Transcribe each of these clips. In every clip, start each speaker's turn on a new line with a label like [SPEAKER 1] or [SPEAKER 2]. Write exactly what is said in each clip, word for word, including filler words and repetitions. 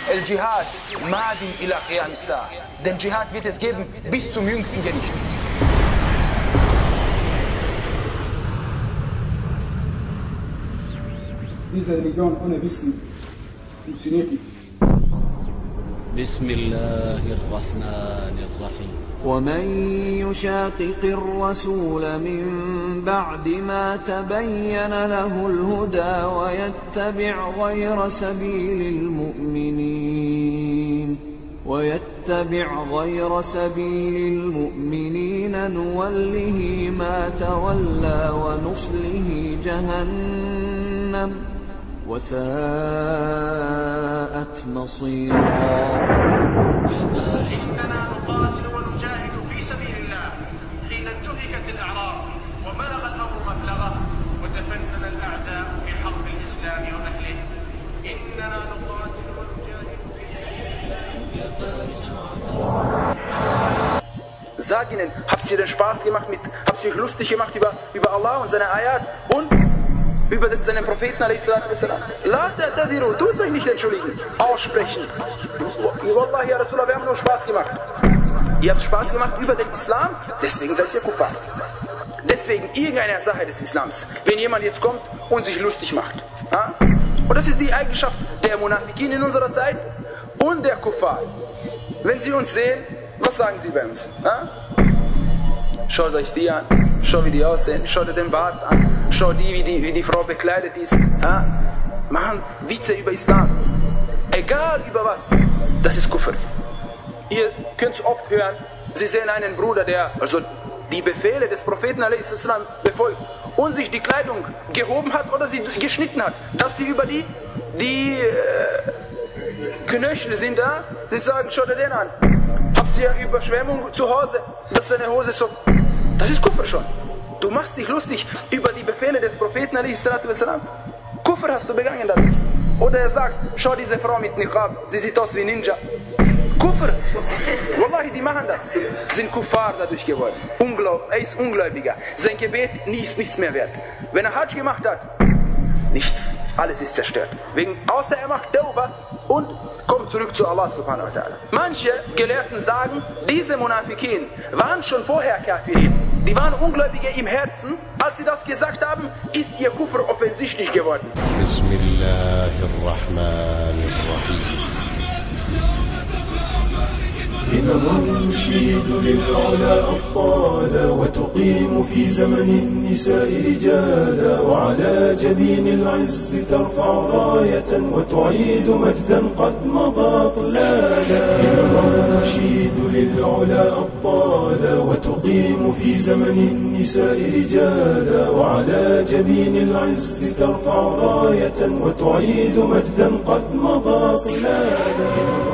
[SPEAKER 1] El-Jihad madin ila qiyam as-sa'a. Den Dschihad wird es geben bis zum jüngsten Gericht.
[SPEAKER 2] Diese Religion ohne Wissen funktioniert nicht.
[SPEAKER 3] بسم الله الرحمن الرحيم
[SPEAKER 4] ومن يشاقق الرسول من بعد ما تبين له الهدى ويتبع غير سبيل المؤمنين ويتبع غير سبيل المؤمنين نوله ما تولى ونصله جهنم وساءت مصيرا.
[SPEAKER 5] إننا نقاتل ونجاهد في سبيل الله حين انتهكت الأعراض وبلغ الأمر مبلغه وتفنن الأعداء في حرب الإسلام وأهله. إننا نقاتل ونجاهد في سبيل الله.
[SPEAKER 1] Sag ihnen, habt ihr denn Spaß gemacht mit, habt ihr euch lustig gemacht über, über Allah und seine Ayat und über seinen Propheten a.s. La ta'tadiru, tut euch nicht entschuldigen, aussprechen. Wallahi, ya Rasulullah, wir haben nur Spaß gemacht. Ihr habt Spaß gemacht über den Islam, deswegen seid ihr Kuffar. Deswegen irgendeine Sache des Islams, wenn jemand jetzt kommt und sich lustig macht. Ja? Und das ist die Eigenschaft der Munafikin in unserer Zeit und der Kuffar. Wenn sie uns sehen, was sagen sie bei uns? Ja? Schaut euch die an, schaut wie die aussehen, schaut den Bart an, schaut die, wie die, wie die Frau bekleidet ist. Ja? Machen Witze über Islam. Egal über was, das ist Kufr. Ihr könnt es oft hören, sie sehen einen Bruder, der also die Befehle des Propheten a s. befolgt und sich die Kleidung gehoben hat oder sie geschnitten hat, dass sie über die, die äh, Knöchel sind da, sie sagen, schaut dir den an. Habt ihr Überschwemmung zu Hause, dass deine Hose so... Das ist Kufr schon. Du machst dich lustig über die Befehle des Propheten a s. Kufr hast du begangen dadurch. Oder er sagt, schau diese Frau mit Niqab, sie sieht aus wie Ninja. Kufr. Wallahi, die machen das. Sind Kuffar dadurch geworden. Unglaub, er ist Ungläubiger. Sein Gebet ist nichts mehr wert. Wenn er Hajj gemacht hat, nichts. Alles ist zerstört. Wegen, außer er macht Tauba und kommt zurück zu Allah subhanahu wa ta'ala. Manche Gelehrten sagen, diese Munafikin waren schon vorher Kafirin. Die waren Ungläubige im Herzen. Als sie das gesagt haben, ist ihr Kufr offensichtlich geworden.
[SPEAKER 3] Bismillahirrahmanirrahim.
[SPEAKER 6] همم تشيد للعلا أبطالا وتقيم في زمن النساء رجالا وعلى جبين العز ترفع راية وتعيد مجدا قد مضى طلالا. همم تشيد للعلا أبطالا وتقيم في زمن النساء رجالا وعلى جبين العز ترفع راية وتعيد مجدا قد مضى طلالا.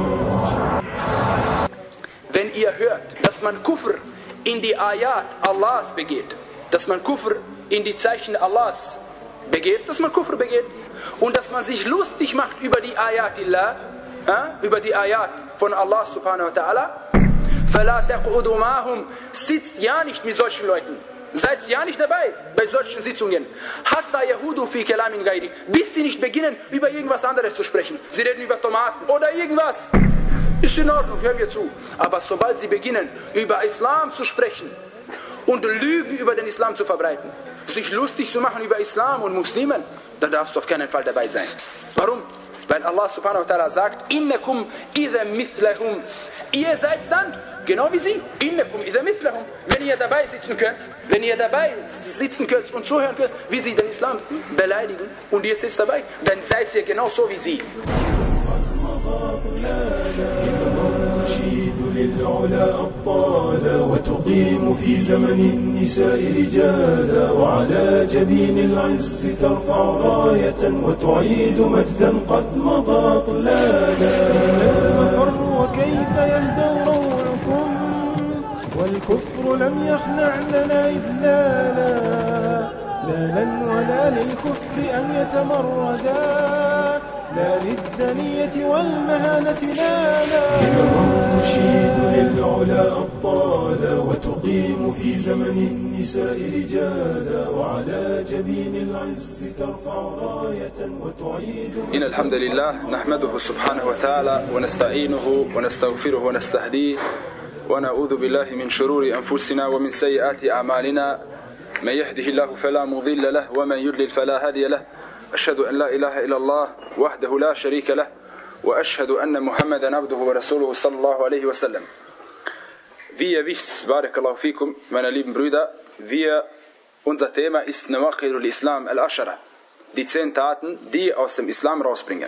[SPEAKER 1] Wenn ihr hört, dass man Kufr in die Ayat Allahs begeht, dass man Kufr in die Zeichen Allahs begeht, dass man Kufr begeht und dass man sich lustig macht über die Ayatillah, äh, über die Ayat von Allah subhanahu wa ta'ala, فَلَا تَقْعُدُوا مَعَهُمْ, sitzt ja nicht mit solchen Leuten, seid ja nicht dabei bei solchen Sitzungen, حَتَّى يَهُودُوا فِي كَلَامٍ غَيْرِ, bis sie nicht beginnen, über irgendwas anderes zu sprechen. Sie reden über Tomaten oder irgendwas. Ist in Ordnung, hören wir zu. Aber sobald sie beginnen, über Islam zu sprechen und Lügen über den Islam zu verbreiten, sich lustig zu machen über Islam und Muslimen, dann darfst du auf keinen Fall dabei sein. Warum? Weil Allah subhanahu wa ta'ala sagt, innakum idha mithlahum. Ihr seid dann genau wie sie. Innakum idha mithlahum. Wenn ihr dabei sitzen könnt, wenn ihr dabei sitzen könnt und zuhören könnt, wie sie den Islam beleidigen und ihr sitzt dabei, dann seid ihr genauso wie sie.
[SPEAKER 6] تشيد للعلا أبطالا وتقيم في زمن النساء رجالا وعلى جبين العز ترفع راية وتعيد مجدا قد مضى طلالا. المفر وكيف يهدى روعكم والكفر لم يخلع لنا إذلالا لا لن ولا للكفر أن يتمردا لا للدنية والمهانة لا لا إنهم تشيد للعلا أبطالا وتقيم في زمن النساء رجالا وعلى جبين العز ترفع راية وتعيد.
[SPEAKER 1] إن الحمد لله نحمده سبحانه وتعالى ونستعينه ونستغفره ونستهديه ونعوذ بالله من شرور أنفسنا ومن سيئات أعمالنا من يهده الله فلا مضل له ومن يضلل فلا هادي له أشهد أن لا إله إلا الله وحده لا شريك له وأشهد أن محمدا عبده ورسوله صلى الله عليه وسلم. Wie ihr wisst, barakallahu fikum, meine lieben Brüder, wir, unser Thema ist Nawaqidul Islam al-Ashara, die zehn Taten, die aus dem Islam rausbringen,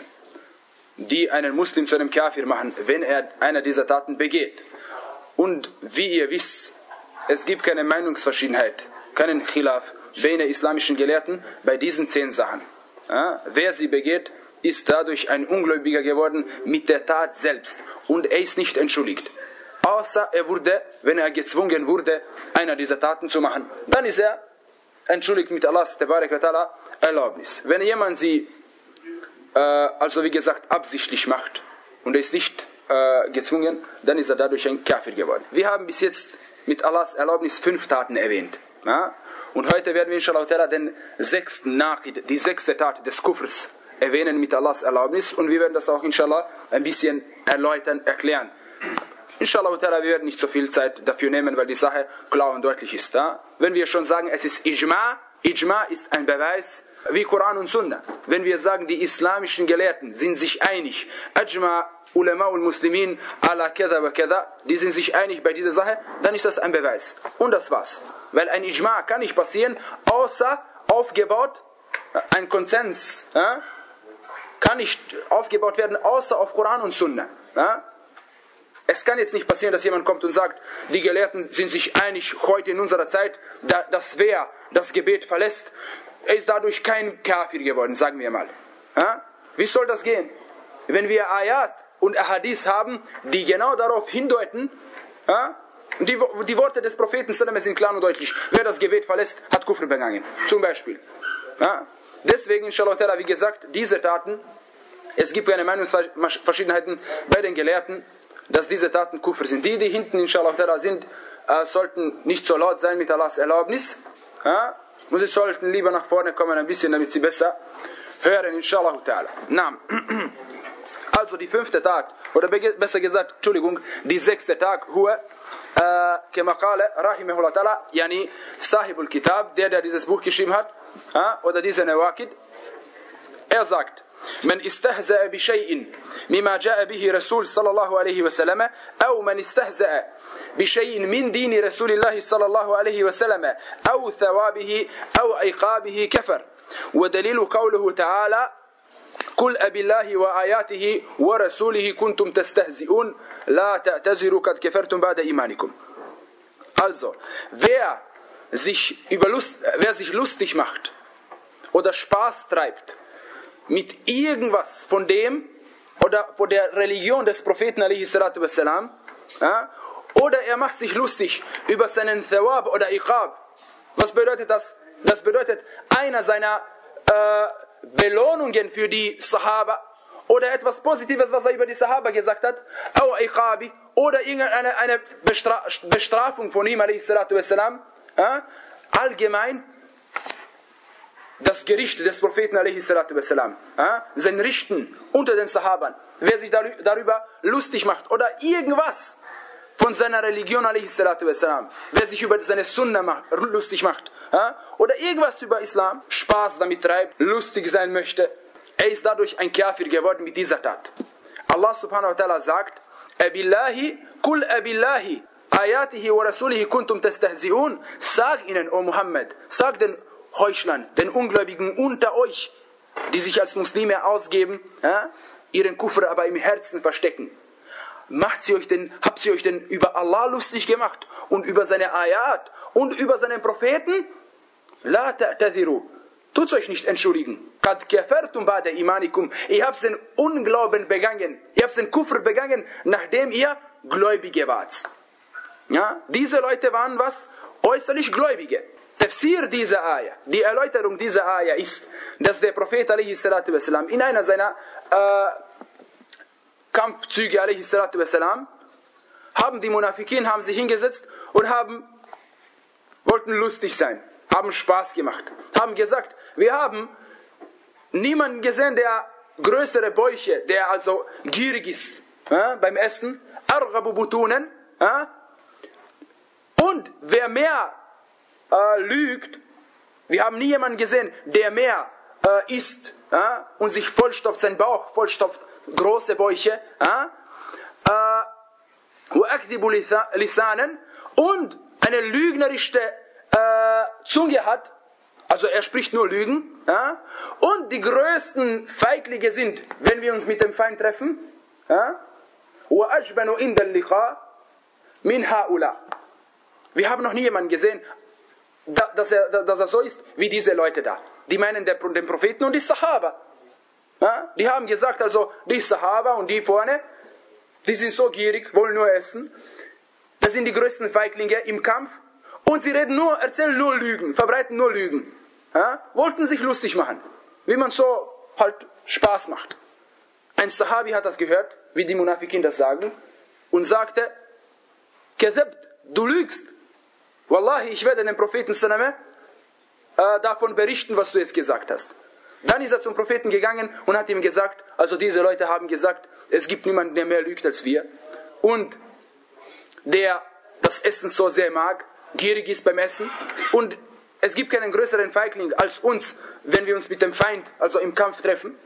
[SPEAKER 1] die einen Muslim zu einem Kafir machen, wenn er einer dieser Taten begeht. Und wie ihr wisst, es gibt keine Meinungsverschiedenheit, keinen Khilaf bei den islamischen Gelehrten bei diesen zehn Sachen. Ja, wer sie begeht, ist dadurch ein Ungläubiger geworden mit der Tat selbst und er ist nicht entschuldigt. Außer er wurde, wenn er gezwungen wurde, einer dieser Taten zu machen, dann ist er entschuldigt mit Allahs Tabarak wa Ta'ala Erlaubnis. Wenn jemand sie, äh, also wie gesagt, absichtlich macht und er ist nicht äh, gezwungen, dann ist er dadurch ein Kafir geworden. Wir haben bis jetzt mit Allahs Erlaubnis fünf Taten erwähnt. Ja? Und heute werden wir inshallah ta'ala den sechsten Naqid, die sechste Tat des Kufrs erwähnen mit Allahs Erlaubnis und wir werden das auch inshallah ein bisschen erläutern, erklären. Inshallah ta'ala, wir werden nicht so viel Zeit dafür nehmen, weil die Sache klar und deutlich ist. Ja? Wenn wir schon sagen, es ist Ijma, Ijma ist ein Beweis wie Koran und Sunna. Wenn wir sagen, die islamischen Gelehrten sind sich einig, Ajma Ulama ul Muslimin ala kada wa kada, die sind sich einig bei dieser Sache, dann ist das ein Beweis. Und das war's. Weil ein Ijma kann nicht passieren, außer aufgebaut, ein Konsens ja, kann nicht aufgebaut werden, außer auf Koran und Sunna. Ja. Es kann jetzt nicht passieren, dass jemand kommt und sagt, die Gelehrten sind sich einig heute in unserer Zeit, dass wer das Gebet verlässt, er ist dadurch kein Kafir geworden, sagen wir mal. Ja. Wie soll das gehen? Wenn wir Ayat und Ahadith haben, die genau darauf hindeuten, ja, die, die Worte des Propheten sind klar und deutlich. Wer das Gebet verlässt, hat Kufr begangen. Zum Beispiel. Ja. Deswegen, inshallah, wie gesagt, diese Taten, es gibt keine Meinungsverschiedenheiten bei den Gelehrten, dass diese Taten Kufr sind. Die, die hinten, inshallah, sind, äh, sollten nicht so laut sein mit Allahs Erlaubnis. Ja. Und sie sollten lieber nach vorne kommen ein bisschen, damit sie besser hören, inshallah. Naam. Also die fünfte Tat, oder besser gesagt, Entschuldigung, die sechste Tag, huwa, kama qala, rahimahullah ta'ala, yani Sahibul Kitab, der, der dieses Buch geschrieben hat, oder dieser Nawaqid, er sagt, من استهزأ بشيء مما جاء به رسول صلى الله عليه وسلم أو من استهزأ بشيء من دين رسول الله صلى الله عليه وسلم أو ثوابه أو عقابه كفر ودليل قوله تعالى قل أبي الله وآياته ورسوله كنتم تستهزئون لا تعتذروا قد كفرتم بعد إيمانكم. Also, wer sich, über Lust, wer sich lustig macht oder Spaß treibt mit irgendwas von dem oder von der Religion des Propheten alaihi salatu wassalam, ja, oder er macht sich lustig über seinen Thawab oder Iqab. Was bedeutet das? Das bedeutet, einer seiner äh, Belohnungen für die Sahaba oder etwas Positives, was er über die Sahaba gesagt hat, oder irgendeine eine Bestra Bestrafung von ihm, wassalam, ja? Allgemein das Gericht des Propheten, wassalam, ja? Sein Richten unter den Sahabern, wer sich darüber lustig macht oder irgendwas von seiner Religion, wassalam, wer sich über seine Sunna macht, lustig macht, ja? Oder irgendwas über Islam, Spaß damit treibt, lustig sein möchte, er ist dadurch ein Kafir geworden mit dieser Tat. Allah subhanahu wa ta'ala sagt, Abillahi, kul abillahi, ayatihi wa rasulihi kuntum tastahzi'un. Sag ihnen, O Muhammad, sag den Heuchlern, den Ungläubigen unter euch, die sich als Muslime ausgeben, ja, ihren Kufr aber im Herzen verstecken. Macht sie euch denn, habt ihr euch denn über Allah lustig gemacht und über seine Ayat und über seinen Propheten? La ta'tadhiru. Tut's euch nicht entschuldigen. Qad kafartum ba'da imanikum. Ihr habt den Unglauben begangen. Ihr habt den Kufr begangen, nachdem ihr Gläubige wart. Ja, diese Leute waren was? Äußerlich Gläubige. Tafsir dieser Ayah, die Erläuterung dieser Ayah ist, dass der Prophet a.s. in einer seiner äh, Kampfzüge a.s. haben die Munafikin haben sich hingesetzt und haben wollten lustig sein, haben Spaß gemacht, haben gesagt, wir haben niemanden gesehen, der größere Bäuche, der also gierig ist äh, beim Essen, arghabu butunen, äh, und wer mehr äh, lügt, wir haben nie jemanden gesehen, der mehr äh, isst äh, und sich vollstopft, sein Bauch vollstopft, große Bäuche, äh, äh, lisanen, und eine lügnerische äh, Zunge hat, also er spricht nur Lügen, ja? Und die größten Feiglinge sind, wenn wir uns mit dem Feind treffen, ja? Wir haben noch nie jemanden gesehen, dass er, dass er so ist wie diese Leute da. Die meinen den Propheten und die Sahaba. Ja? Die haben gesagt, also die Sahaba und die vorne, die sind so gierig, wollen nur essen. Das sind die größten Feiglinge im Kampf. Und sie reden nur, erzählen nur Lügen, verbreiten nur Lügen. Ja? Wollten sich lustig machen, wie man so halt Spaß macht. Ein Sahabi hat das gehört, wie die Munafikin das sagen, und sagte, Kadhabt, du lügst. Wallahi, ich werde dem Propheten Salame äh, davon berichten, was du jetzt gesagt hast. Dann ist er zum Propheten gegangen und hat ihm gesagt, also diese Leute haben gesagt, es gibt niemanden, der mehr lügt als wir. Und der das Essen so sehr mag, gierig ist beim Essen. Und es gibt keinen größeren Feigling als uns, wenn wir uns mit dem Feind, also im Kampf treffen.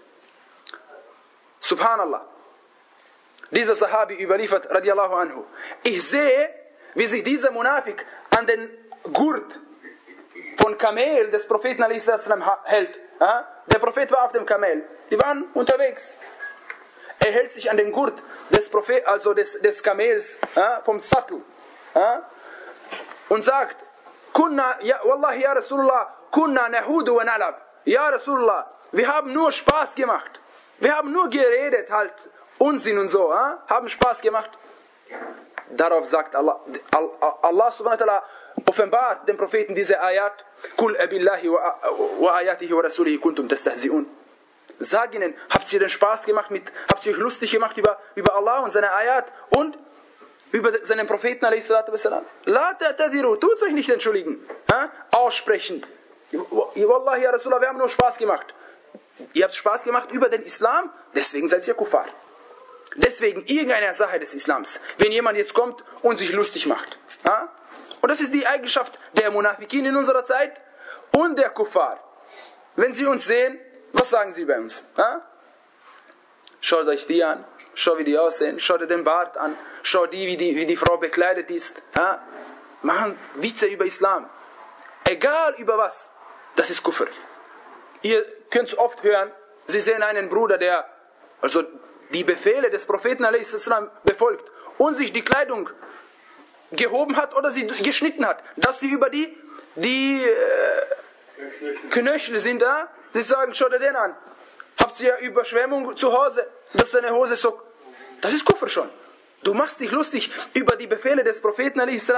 [SPEAKER 1] Subhanallah. Dieser Sahabi überliefert, radiallahu anhu. Ich sehe, wie sich dieser Munafik an den Gurt von Kamel des Propheten a.s. hält. Der Prophet war auf dem Kamel. Die waren unterwegs. Er hält sich an den Gurt des Prophet, also des, des Kamels, vom Sattel. Und sagt, Kunna, ja, Wallahi ya Rasulullah, Kunna nahudu wa nalab. Ja Rasulullah, wir haben nur Spaß gemacht. Wir haben nur geredet, halt Unsinn und so, äh? haben Spaß gemacht. Darauf sagt Allah, Allah subhanahu wa ta'ala offenbart dem Propheten diese Ayat, Kul abillahi wa ayatihi wa rasulihi kuntum tastahzi'un. Sag ihnen, habt ihr den Spaß gemacht, mit, habt ihr euch lustig gemacht über, über Allah und seine Ayat und über seinen Propheten a.s. La ta'tadiru, tut euch nicht entschuldigen, äh? aussprechen. Wallahi ya Rasulullah, wir haben nur Spaß gemacht. Ihr habt Spaß gemacht über den Islam, deswegen seid ihr Kuffar. Deswegen irgendeine Sache des Islams. Wenn jemand jetzt kommt und sich lustig macht. Ja? Und das ist die Eigenschaft der Munafikin in unserer Zeit und der Kuffar. Wenn sie uns sehen, was sagen sie bei uns? Ja? Schaut euch die an, schaut wie die aussehen, schaut den Bart an, schaut die, wie die, wie die Frau bekleidet ist. Ja? Machen Witze über Islam. Egal über was, das ist Kufr. Ihr könnt es oft hören, sie sehen einen Bruder, der also die Befehle des Propheten a s. befolgt und sich die Kleidung gehoben hat oder sie geschnitten hat, dass sie über die, die äh, Knöchel sind da, sie sagen, schaut dir den an, habt ihr Überschwemmung zu Hause, dass deine Hose so, das ist Kufr schon. Du machst dich lustig über die Befehle des Propheten a s.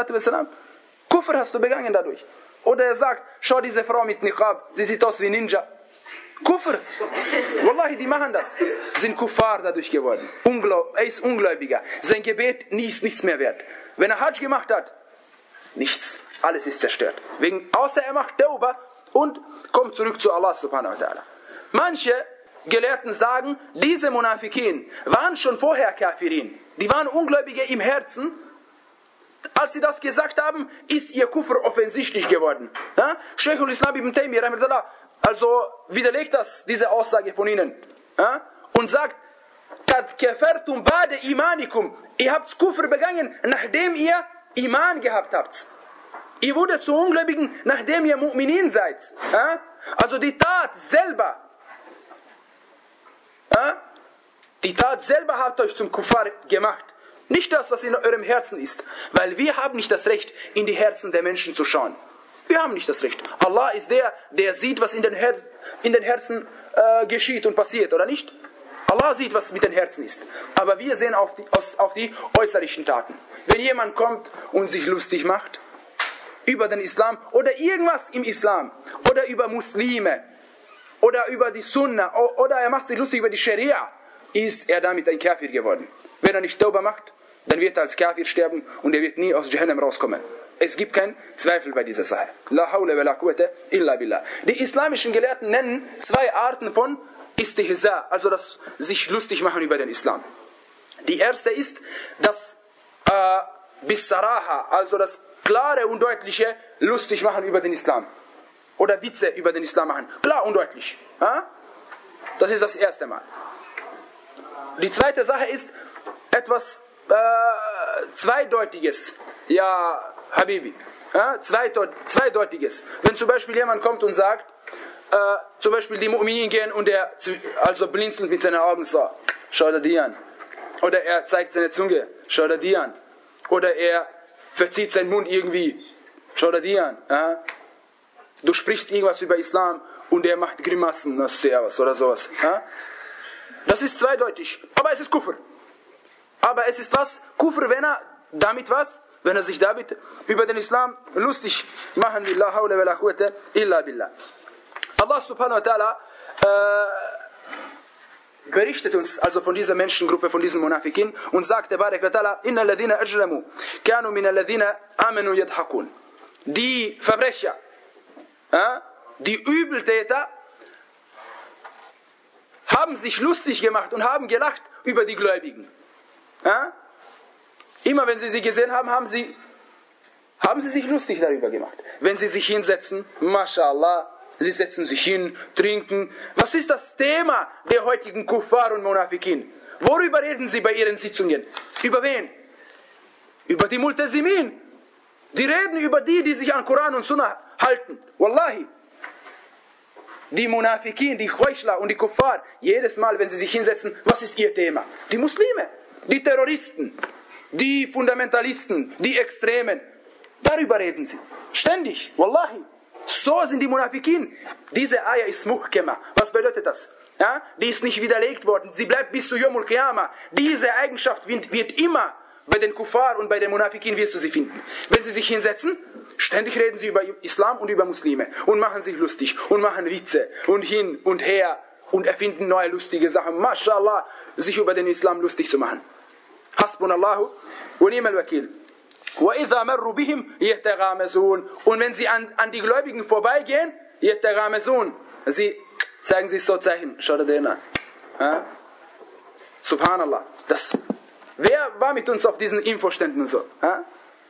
[SPEAKER 1] Kufr hast du begangen dadurch. Oder er sagt, schau diese Frau mit Niqab, sie sieht aus wie Ninja. Kufr. Wallahi, die machen das. Sind Kuffar dadurch geworden. Ungläub, er ist Ungläubiger. Sein Gebet ist nichts mehr wert. Wenn er Hajj gemacht hat, nichts. Alles ist zerstört. Wegen, außer er macht Tauba und kommt zurück zu Allah subhanahu wa ta'ala. Manche Gelehrten sagen, diese Munafikin waren schon vorher Kafirin. Die waren Ungläubige im Herzen. Als sie das gesagt haben, ist ihr Kufr offensichtlich geworden. Ja? Shaykh al-Islam ibn Taymiyyah also widerlegt das, diese Aussage von ihnen. Ja? Und sagt, Kad kafartum ba'da imanikum. Ihr habt Kufr begangen, nachdem ihr Iman gehabt habt. Ihr wurdet zu Ungläubigen, nachdem ihr Mu'minin seid. Ja? Also die Tat selber, ja? die Tat selber hat euch zum Kuffar gemacht. Nicht das, was in eurem Herzen ist. Weil wir haben nicht das Recht, in die Herzen der Menschen zu schauen. Wir haben nicht das Recht. Allah ist der, der sieht, was in den, Her- in den Herzen äh, geschieht und passiert, oder nicht? Allah sieht, was mit den Herzen ist. Aber wir sehen auf die, aus, auf die äußerlichen Taten. Wenn jemand kommt und sich lustig macht, über den Islam oder irgendwas im Islam oder über Muslime oder über die Sunna oder er macht sich lustig über die Scharia, ist er damit ein Kafir geworden. Wenn er nicht Tauba macht, dann wird er als Kafir sterben und er wird nie aus Jahannam rauskommen. Es gibt keinen Zweifel bei dieser Sache. La hawla wa la quwwata illa billah. Die islamischen Gelehrten nennen zwei Arten von Istihza, also das sich lustig machen über den Islam. Die erste ist das äh, Bissaraha, also das klare und deutliche lustig machen über den Islam. Oder Witze über den Islam machen. Klar und deutlich. Ja? Das ist das erste Mal. Die zweite Sache ist etwas äh, Zweideutiges. Ja, Habibi. Ja? Zweideutiges. Wenn zum Beispiel jemand kommt und sagt, äh, zum Beispiel die Mu'minin gehen und er also blinzelt mit seinen Augen so, schau dir die an. Oder er zeigt seine Zunge, schau dir die an. Oder er verzieht seinen Mund irgendwie, schau dir die an. Ja? Du sprichst irgendwas über Islam und er macht Grimassen, das ist sehr was oder sowas. Ja? Das ist zweideutig, aber es ist Kufr. Aber es ist was? Kufr, wenn er damit was? Wenn er sich damit über den Islam lustig machen will. La hawla wa la quwwata illa billah. Allah subhanahu wa ta'ala äh, berichtet uns also von dieser Menschengruppe, von diesen Munafikin und sagt, Barak wa ta'ala, Inna alladhina ajramu kanu min alladhina amanu yadhakun. Die Verbrecher, ja, die Übeltäter haben sich lustig gemacht und haben gelacht über die Gläubigen. Ja? Immer wenn sie sie gesehen haben, haben sie, haben sie sich lustig darüber gemacht. Wenn sie sich hinsetzen, mashallah, sie setzen sich hin, trinken. Was ist das Thema der heutigen Kuffar und Munafikin? Worüber reden sie bei ihren Sitzungen? Über wen? Über die Multasimin. Die reden über die, die sich an Koran und Sunnah halten. Wallahi. Die Munafikin, die Heuchler und die Kuffar, jedes Mal, wenn sie sich hinsetzen, was ist ihr Thema? Die Muslime, die Terroristen, die Fundamentalisten, die Extremen. Darüber reden sie. Ständig. Wallahi. So sind die Munafikin. Diese Ayah ist Muhkema. Was bedeutet das? Ja? Die ist nicht widerlegt worden. Sie bleibt bis zu Yawmul Qiyamah. Diese Eigenschaft wird immer bei den Kuffar und bei den Munafikin wirst du sie finden. Wenn sie sich hinsetzen, ständig reden sie über Islam und über Muslime und machen sich lustig und machen Witze und hin und her und erfinden neue lustige Sachen. Mashallah, sich über den Islam lustig zu machen. Hasbunallahu wa ni'mal wakil. وَإِذَا مَرُّوا بِهِمْ يَتَغَامَزُونَ. Und wenn sie an, an die Gläubigen vorbeigehen, يَتَغَامَزُونَ. Sie zeigen sich so Zeichen. Schau dir den an. Ja? Subhanallah. Das, wer war mit uns auf diesen Infoständen so? Ja?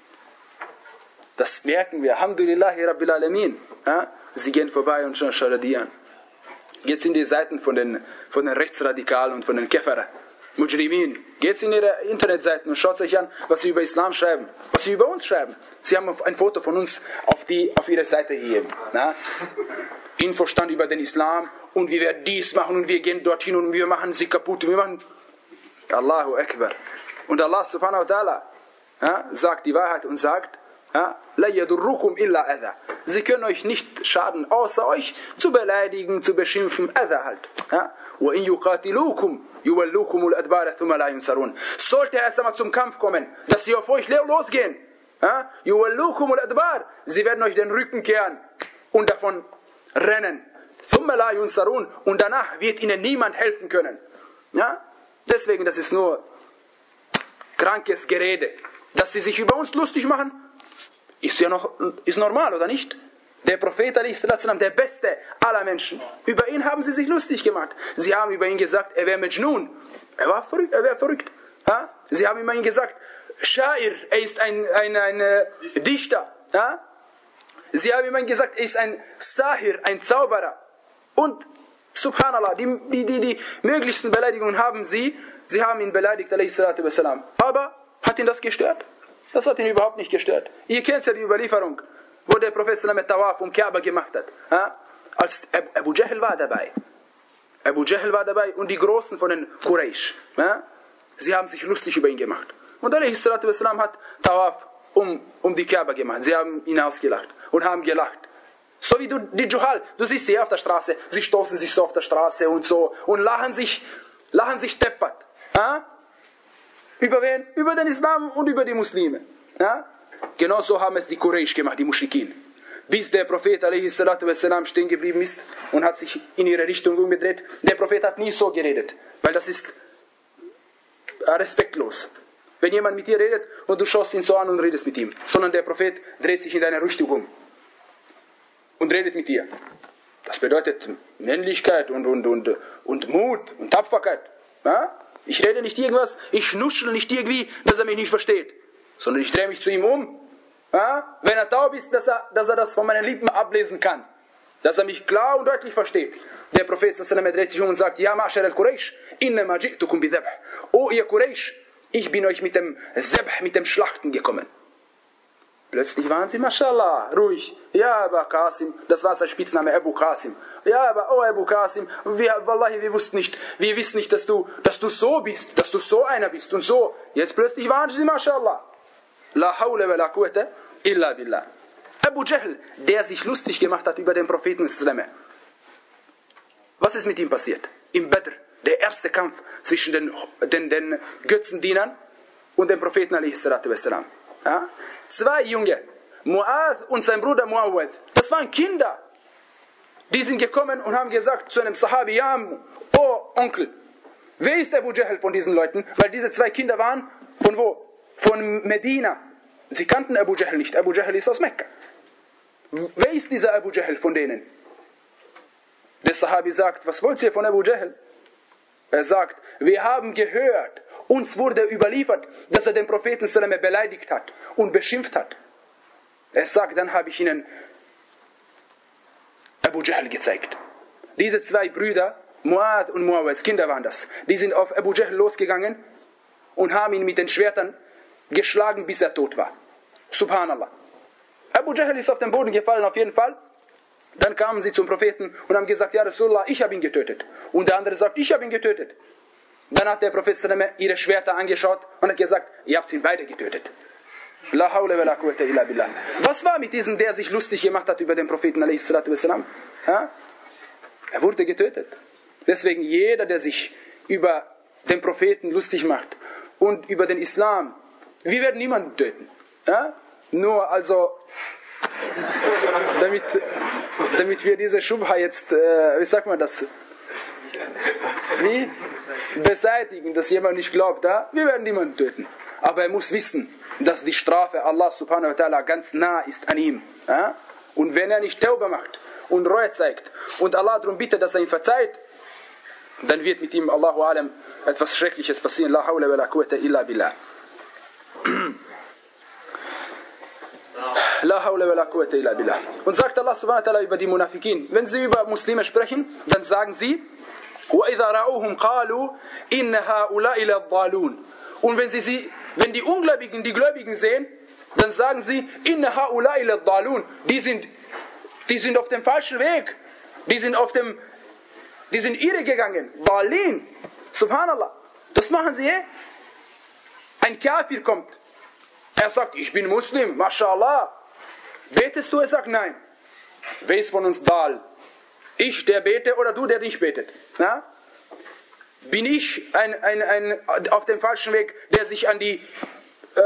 [SPEAKER 1] Das merken wir. Alhamdulillahi Rabbil Alamin. Ja? Sie gehen vorbei und schauen, schau dir die an. Jetzt sind die Seiten von den, von den Rechtsradikalen und von den Käferern. Mujrimin, geht in ihre Internetseiten und schaut euch an, was sie über Islam schreiben, was sie über uns schreiben. Sie haben ein Foto von uns auf, die, auf ihre Seite gegeben. Na? Infostand über den Islam und wir werden dies machen und wir gehen dorthin und wir machen sie kaputt. Wir machen Allahu Akbar. Und Allah subhanahu wa ta'ala ja, sagt die Wahrheit und sagt, ja, La yadurrukum illa adha. Sie können euch nicht schaden, außer euch zu beleidigen, zu beschimpfen, adha halt. Ja? Wa in yuqatilukum yuwallukumul adbara thumma la yunsarun. Sollte erst einmal zum Kampf kommen, dass sie auf euch losgehen. Ja? Yuwallukumul adbar. Sie werden euch den Rücken kehren und davon rennen. Thumma la yunsarun. Und danach wird ihnen niemand helfen können. Ja? Deswegen, das ist nur krankes Gerede. Dass sie sich über uns lustig machen, ist ja noch, ist normal, oder nicht? Der Prophet, der Beste aller Menschen, über ihn haben sie sich lustig gemacht. Sie haben über ihn gesagt, er wäre Majnun. Er war verrückt. Er wäre verrückt. Ja? Sie haben über ihn gesagt, Sha'ir, er ist ein, ein, ein, ein Dichter. Ja? Sie haben über ihn gesagt, er ist ein Sahir, ein Zauberer. Und, subhanallah, die, die, die, die möglichsten Beleidigungen haben sie, sie haben ihn beleidigt, alayhi salatu wassalam. Aber, hat ihn das gestört? Das hat ihn überhaupt nicht gestört. Ihr kennt ja die Überlieferung, wo der Prophet mit Tawaf um Kaaba gemacht hat. Ja? Als Abu Jahl war dabei. Abu Jahl war dabei und die Großen von den Quraysh. Ja? Sie haben sich lustig über ihn gemacht. Und alayhi salatu wassalam hat Tawaf um, um die Kaaba gemacht. Sie haben ihn ausgelacht und haben gelacht. So wie du, die Juhal, du siehst sie auf der Straße, sie stoßen sich so auf der Straße und so und lachen sich, lachen sich deppert. Ja? Über wen? Über den Islam und über die Muslime. Ja? Genauso haben es die Quraysh gemacht, die Muschrikin. Bis der Prophet a.s. stehen geblieben ist und hat sich in ihre Richtung umgedreht. Der Prophet hat nie so geredet, weil das ist respektlos. Wenn jemand mit dir redet und du schaust ihn so an und redest mit ihm, sondern der Prophet dreht sich in deine Richtung um und redet mit dir. Das bedeutet Männlichkeit und, und, und, und Mut und Tapferkeit. Ja? Ich rede nicht irgendwas, ich schnuschel nicht irgendwie, dass er mich nicht versteht, sondern ich drehe mich zu ihm um. Ja? Wenn er taub ist, dass er, dass er das von meinen Lippen ablesen kann, dass er mich klar und deutlich versteht. Der Prophet dreht sich um und sagt, Ja, Ma'ashar al-Quraysh, innama ji'tukum bidhabh. O ihr Quraysh, ich bin euch mit dem Dhabh, mit dem Schlachten gekommen. Plötzlich waren sie, Mashallah, ruhig. Ja, Abu Qasim, das war sein Spitzname, Abu Qasim. Ja, aber, oh Abu Qasim, wir, Wallahi, wir wussten nicht, wir wissen nicht, dass du, dass du so bist, dass du so einer bist und so. Jetzt plötzlich waren sie, Mashallah. La hawla wa la quwwata illa billah. Abu Jahl, der sich lustig gemacht hat über den Propheten Islam. Was ist mit ihm passiert? Im Badr, der erste Kampf zwischen den, den, den Götzendienern und dem Propheten a.s. Ja? Zwei Junge, Mu'adh und sein Bruder Muawwad, das waren Kinder. Die sind gekommen und haben gesagt zu einem Sahabi, ja, oh Onkel, wer ist Abu Jahl von diesen Leuten? Weil diese zwei Kinder waren von wo? Von Medina. Sie kannten Abu Jahl nicht. Abu Jahl ist aus Mekka. Wer ist dieser Abu Jahl von denen? Der Sahabi sagt, was wollt ihr von Abu Jahl? Er sagt, wir haben gehört, uns wurde überliefert, dass er den Propheten beleidigt hat und beschimpft hat. Er sagt, dann habe ich ihnen Abu Jahl gezeigt. Diese zwei Brüder, Mu'adh und Muawwaz, Kinder waren das, die sind auf Abu Jahl losgegangen und haben ihn mit den Schwertern geschlagen, bis er tot war. Subhanallah. Abu Jahl ist auf den Boden gefallen, auf jeden Fall. Dann kamen sie zum Propheten und haben gesagt, ja Rasulullah, ich habe ihn getötet. Und der andere sagt, ich habe ihn getötet. Dann hat der Prophet ihre Schwerter angeschaut und hat gesagt, ihr habt ihn beide getötet. La hawla wa la quwwata illa billah. Was war mit diesem, der sich lustig gemacht hat über den Propheten a.s.? Ja? Er wurde getötet. Deswegen jeder, der sich über den Propheten lustig macht und über den Islam, wir werden niemanden töten. Ja? Nur also, damit, damit wir diese Schubha jetzt, äh, wie sagt man das, wie beseitigen, dass jemand nicht glaubt, ja? Wir werden niemanden töten. Aber er muss wissen, dass die Strafe Allah subhanahu wa ta'ala ganz nah ist an ihm. Ja? Und wenn er nicht Tauba macht und Reue zeigt und Allah darum bittet, dass er ihn verzeiht, dann wird mit ihm, Allahu alam, etwas Schreckliches passieren. La hawla wa la quwwata illa billah. La hawla wa la quwwata illa billah. Und sagt Allah subhanahu wa ta'ala über die Munafikin, wenn sie über Muslime sprechen, dann sagen sie, وَإِذَا رَأُوهُمْ قَالُوا إِنَّ هَؤُلَاءِ لَضَّالُونَ. Und wenn sie sie, wenn die Ungläubigen die Gläubigen sehen, dann sagen sie, إِنَّ هَؤُلَاءِ لَضَّالُونَ. Die sind, die sind auf dem falschen Weg. Die sind auf dem, die sind irre gegangen. Dalin. Subhanallah. Das machen sie, eh? Ein Kafir kommt. Er sagt, ich bin Muslim, Mashallah. Betest du? Er sagt, nein. Wer ist von uns Dal? Ich, der bete, oder du, der nicht betet? Na? Bin ich ein, ein, ein, auf dem falschen Weg, der sich an die, äh,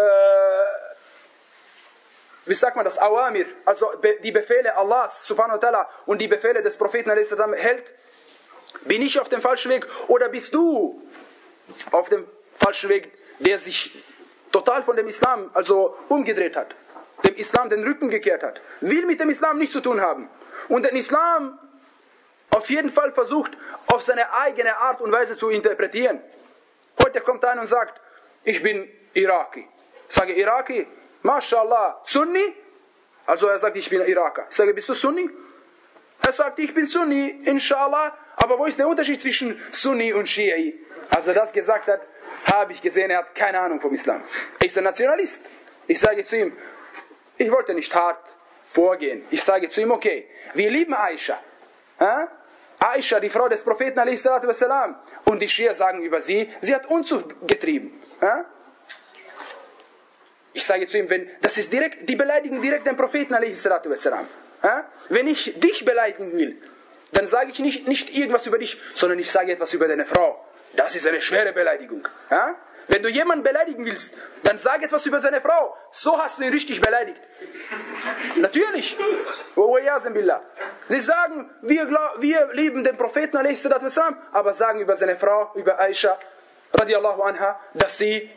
[SPEAKER 1] wie sagt man das, Awamir, also die Befehle Allahs, subhanahu wa ta'ala, und die Befehle des Propheten hält? Bin ich auf dem falschen Weg, oder bist du auf dem falschen Weg, der sich total von dem Islam also umgedreht hat, dem Islam den Rücken gekehrt hat, will mit dem Islam nichts zu tun haben und den Islam auf jeden Fall versucht, auf seine eigene Art und Weise zu interpretieren. Heute kommt einer und sagt, ich bin Iraki. Ich sage, Iraki, Mashallah, Sunni? Also er sagt, ich bin Iraker. Ich sage, bist du Sunni? Er sagt, ich bin Sunni, Inshallah. Aber wo ist der Unterschied zwischen Sunni und Shi'i? Als er das gesagt hat, habe ich gesehen, er hat keine Ahnung vom Islam. Er ist ein Nationalist. Ich sage zu ihm, ich wollte nicht hart vorgehen. Ich sage zu ihm, okay, wir lieben Aisha. Ha? Aisha, die Frau des Propheten a s. Und die Schia sagen über sie, sie hat Unzucht getrieben. Ha? Ich sage zu ihm, wenn, das ist direkt, die beleidigen direkt den Propheten a s. Ha? Wenn ich dich beleidigen will, dann sage ich nicht, nicht irgendwas über dich, sondern ich sage etwas über deine Frau. Das ist eine schwere Beleidigung. Ja? Wenn du jemanden beleidigen willst, dann sag etwas über seine Frau. So hast du ihn richtig beleidigt. Natürlich. Sie sagen, wir, glaub, wir lieben den Propheten, aber sagen über seine Frau, über Aisha, radiallahu anha, dass sie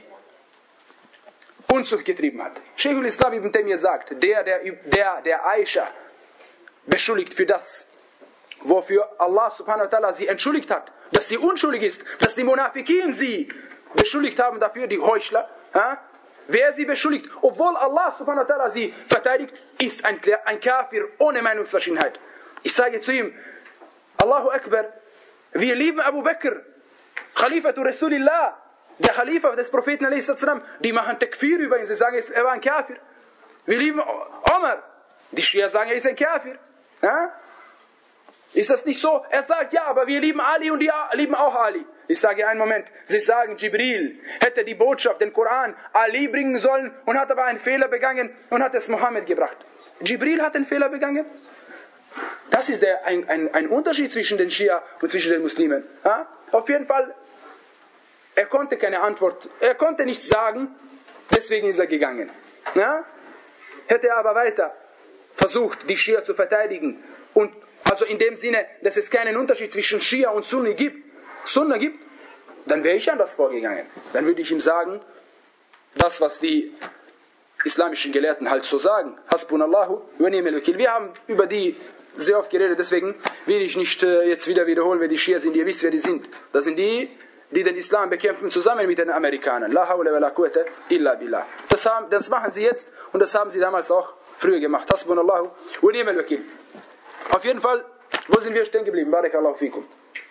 [SPEAKER 1] Unzucht getrieben hat. Sheikhul Islam ibn Taymiyyah sagt, der, der, der, der Aisha beschuldigt für das, wofür Allah subhanahu wa ta'ala sie entschuldigt hat, dass sie unschuldig ist, dass die Munafikin sie beschuldigt haben dafür, die Heuchler, ha? Wer sie beschuldigt, obwohl Allah subhanahu wa ta'ala sie verteidigt, ist ein, ein Kafir ohne Meinungsverschiedenheit. Ich sage zu ihm, Allahu Akbar, wir lieben Abu Bakr, Khalifatu Rasulillah, der Khalifa des Propheten, die machen Takfir über ihn, sie sagen, er war ein Kafir. Wir lieben Omar, die Schia sagen, er ist ein Kafir. Ja? Ist das nicht so? Er sagt, ja, aber wir lieben Ali und die lieben auch Ali. Ich sage, einen Moment, sie sagen, Jibril hätte die Botschaft, den Koran, Ali bringen sollen und hat aber einen Fehler begangen und hat es Mohammed gebracht. Jibril hat einen Fehler begangen? Das ist der, ein, ein, ein Unterschied zwischen den Schia und zwischen den Muslimen. Ja? Auf jeden Fall, er konnte keine Antwort, er konnte nichts sagen, deswegen ist er gegangen. Ja? Hätte er aber weiter versucht, die Schia zu verteidigen, und also in dem Sinne, dass es keinen Unterschied zwischen Schia und Sunni gibt, Sunna gibt, dann wäre ich anders vorgegangen. Dann würde ich ihm sagen, das, was die islamischen Gelehrten halt so sagen, Hasbunallahu wa ni'mal wakil. Wir haben über die sehr oft geredet, deswegen will ich nicht äh, jetzt wieder wiederholen, wer die Schia sind. Ihr wisst, wer die sind. Das sind die, die den Islam bekämpfen, zusammen mit den Amerikanern. La hawla wa la quwwata illa billah. Das, haben, das machen sie jetzt und das haben sie damals auch früher gemacht. Hasbunallahu wa ni'mal wakil. Auf jeden Fall, wo sind wir stehen geblieben? Barakallahu fikum.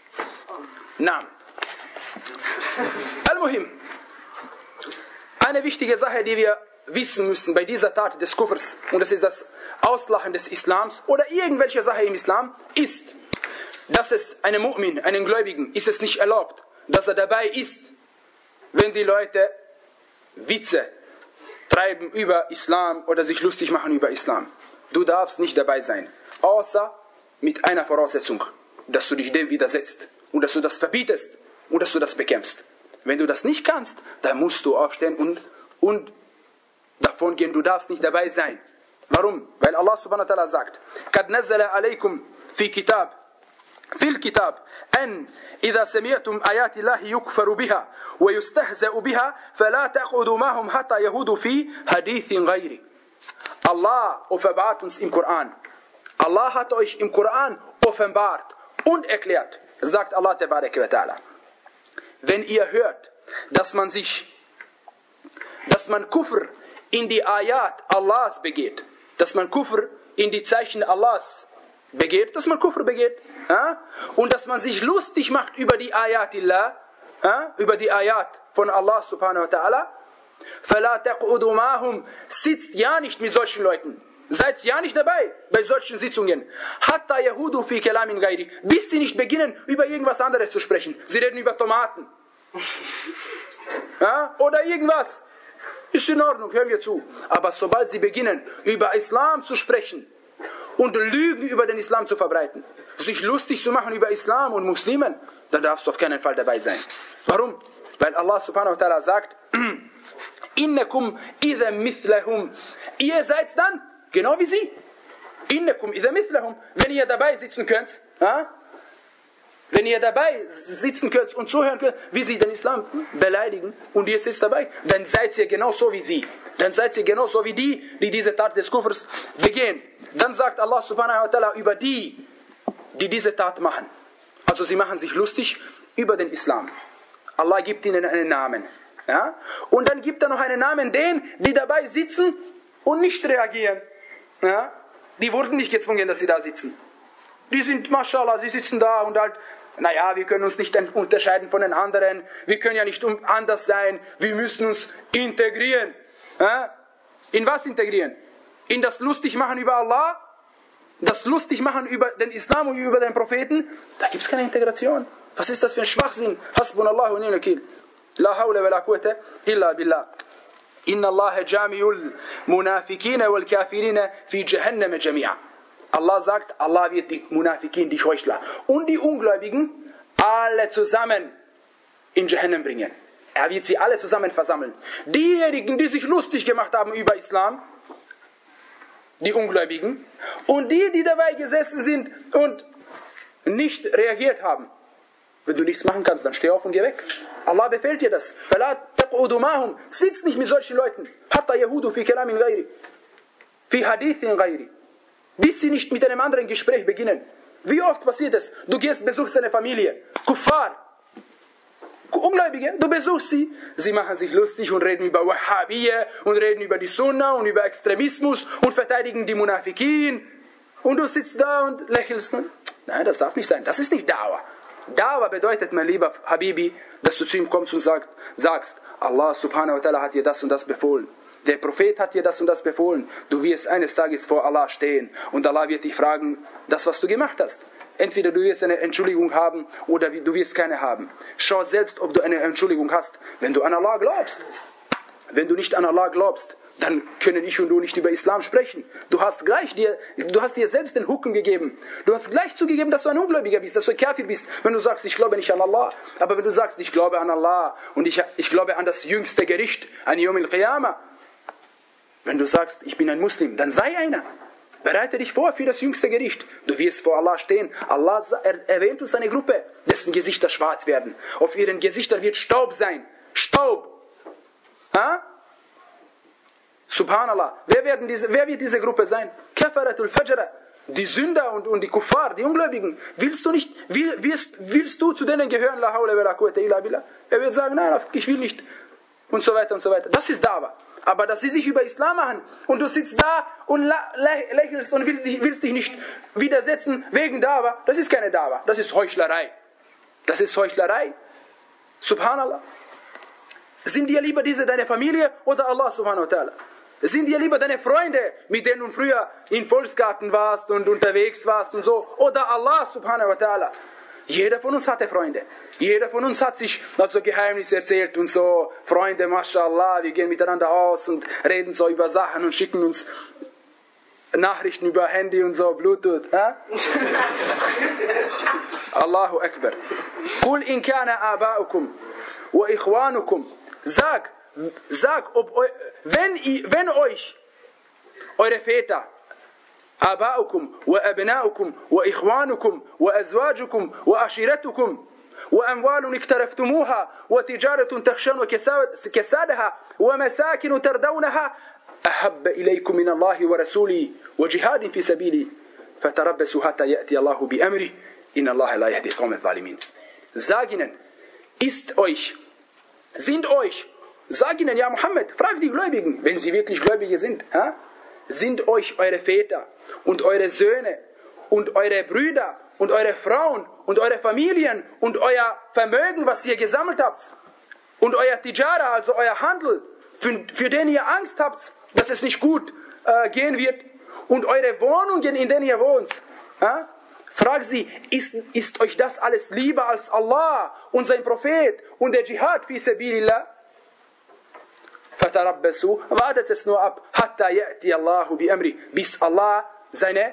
[SPEAKER 1] Na. Al-Muhim. Eine wichtige Sache, die wir wissen müssen bei dieser Tat des Kufrs, und das ist das Auslachen des Islams oder irgendwelche Sache im Islam, ist, dass es einem Mu'min, einem Gläubigen, ist es nicht erlaubt, dass er dabei ist, wenn die Leute Witze treiben über Islam oder sich lustig machen über Islam. Du darfst nicht dabei sein, außer mit einer Voraussetzung, dass du dich dem widersetzt und dass du das verbietest und dass du das bekämpfst. Wenn du das nicht kannst, dann musst du aufstehen und, und davon gehen, du darfst nicht dabei sein. Warum? Weil Allah subhanahu wa ta'ala sagt, قَدْ نَزَّلَ عَلَيْكُمْ فِي كِتَابٍ في الكتاب أن إذا سمعتم آيات الله يكفر بها ويستهزأ بها فلا تقعدوا معهم حتى يهودوا في حديث غيره. Allah offenbart uns im Koran. Allah hat euch im Koran offenbart und erklärt, sagt Allah tabaraka wa ta'ala, wenn ihr hört, dass man sich, dass man Kufr in die Ayat Allahs begeht, dass man Kufr in die Zeichen Allahs begeht, dass man Kufr begeht, ja? Und dass man sich lustig macht über die Ayatillah, ja? Über die Ayat von Allah subhanahu wa ta'ala, فَلَا تَقْعُدُوا مَعَهُمْ, sitzt ja nicht mit solchen Leuten, seid ja nicht dabei bei solchen Sitzungen, حَتَّى يَهُودُوا فِي كَلَامٍ غَيْرِ, bis sie nicht beginnen, über irgendwas anderes zu sprechen. Sie reden über Tomaten, ja? Oder irgendwas, ist in Ordnung, hören wir zu. Aber sobald sie beginnen, über Islam zu sprechen und Lügen über den Islam zu verbreiten, sich lustig zu machen über Islam und Muslimen, dann darfst du auf keinen Fall dabei sein. Warum? Weil Allah subhanahu wa ta'ala sagt, Innakum idha mithlahum, ihr seid dann genau wie sie. Innakum idha mithlahum, wenn ihr dabei sitzen könnt, ha? Wenn ihr dabei sitzen könnt und zuhören könnt, wie sie den Islam beleidigen und ihr sitzt dabei, dann seid ihr genauso wie sie. Dann seid ihr genauso wie die, die diese Tat des Kufrs begehen. Dann sagt Allah subhanahu wa ta'ala über die, die diese Tat machen. Also sie machen sich lustig über den Islam. Allah gibt ihnen einen Namen. Ja? Und dann gibt er noch einen Namen denen, die dabei sitzen und nicht reagieren. Ja? Die wurden nicht gezwungen, dass sie da sitzen. Die sind, mashallah, sie sitzen da und halt, naja, wir können uns nicht unterscheiden von den anderen, wir können ja nicht anders sein, wir müssen uns integrieren. Ja? In was integrieren? In das Lustigmachen über Allah, das Lustigmachen über den Islam und über den Propheten? Da gibt es keine Integration. Was ist das für ein Schwachsinn? Hasbunallahu wa ni'mal wakil. La hawla wa la quwwata illa billah. Inna Allah jami'ul munafikina wal kafirina fi jahannam jami'a. Allah sagt, Allah wird die Munafikin, die Heuchler und die Ungläubigen alle zusammen in Jahannam bringen. Er wird sie alle zusammen versammeln. Diejenigen, die sich lustig gemacht haben über Islam, die Ungläubigen, und die, die dabei gesessen sind und nicht reagiert haben. Wenn du nichts machen kannst, dann steh auf und geh weg. Allah befehlt dir das. Sitz nicht mit solchen Leuten. Hatta Yahudu fi kalamin ghairi. Fi hadithin ghairi. Bis sie nicht mit einem anderen Gespräch beginnen. Wie oft passiert es? Du gehst, besuchst deine Familie. Kuffar. Ungläubige, du besuchst sie. Sie machen sich lustig und reden über Wahhabiyya und reden über die Sunna und über Extremismus und verteidigen die Munafikin. Und du sitzt da und lächelst. Nein, das darf nicht sein. Das ist nicht Da'wah. Da'wah bedeutet, mein lieber Habibi, dass du zu ihm kommst und sagst, sagst Allah subhanahu wa ta'ala hat dir das und das befohlen. Der Prophet hat dir das und das befohlen. Du wirst eines Tages vor Allah stehen und Allah wird dich fragen, das was du gemacht hast. Entweder du wirst eine Entschuldigung haben oder du wirst keine haben. Schau selbst, ob du eine Entschuldigung hast, wenn du an Allah glaubst. Wenn du nicht an Allah glaubst, dann können ich und du nicht über Islam sprechen. Du hast gleich dir, du hast dir selbst den Hukum gegeben. Du hast gleich zugegeben, dass du ein Ungläubiger bist, dass du ein Kafir bist, wenn du sagst, ich glaube nicht an Allah. Aber wenn du sagst, ich glaube an Allah und ich, ich glaube an das jüngste Gericht, an Yawm al-Qiyamah, wenn du sagst, ich bin ein Muslim, dann sei einer. Bereite dich vor für das jüngste Gericht. Du wirst vor Allah stehen. Allah erwähnt uns eine Gruppe, dessen Gesichter schwarz werden. Auf ihren Gesichtern wird Staub sein. Staub. Ha? Subhanallah. Wer, werden diese, wer wird diese Gruppe sein? Kafaratul Fajra. Die Sünder und, und die Kuffar, die Ungläubigen. Willst du nicht, willst, willst du zu denen gehören? La hawla wa la quwwata illa billah. Er wird sagen, nein, ich will nicht. Und so weiter und so weiter. Das ist Da'wah. Aber dass sie sich über Islam machen und du sitzt da und lächelst und willst dich, willst dich nicht widersetzen wegen Da'wah, das ist keine Da'wah. Das ist Heuchlerei. Das ist Heuchlerei. Subhanallah. Sind dir lieber diese deine Familie oder Allah subhanahu wa ta'ala? Sind dir lieber deine Freunde, mit denen du früher in Volksgarten warst und unterwegs warst und so? Oder Allah subhanahu wa ta'ala? Jeder von uns hatte Freunde. Jeder von uns hat sich also Geheimnisse erzählt und so. Freunde, mashallah, wir gehen miteinander aus und reden so über Sachen und schicken uns Nachrichten über Handy und so, Bluetooth. Äh? Allahu Akbar. Qul in kana aba'ukum wa ikhwanukum. Sag, sag, ob eu, wenn, wenn euch eure Väter, آباؤكم وأبناؤكم وإخوانكم وأزواجكم وعشيرتكم وأموال اقترفتموها وتجارة تخشون كسادها ومساكن تردونها أحب إليكم من الله ورسوله وجهاد في سبيله فتربصوا حتى يأتي الله بأمره إن الله لا يهدي القوم الظالمين. Sag ihnen, ist euch, sind euch, sag ihnen, ja Muhammad, frag die Gläubigen, wenn sie wirklich Gläubige sind, ha? Sind euch eure Väter und eure Söhne und eure Brüder und eure Frauen und eure Familien und euer Vermögen, was ihr gesammelt habt und euer Tijara, also euer Handel, für, für den ihr Angst habt, dass es nicht gut äh, gehen wird und eure Wohnungen, in denen ihr wohnt. Äh? Frag sie, ist, ist euch das alles lieber als Allah und sein Prophet und der Dschihad fi sabilillah? Fatarabbasu, wartet es nur ab, hatta ya'ti Allahu bi amri, bis Allah seine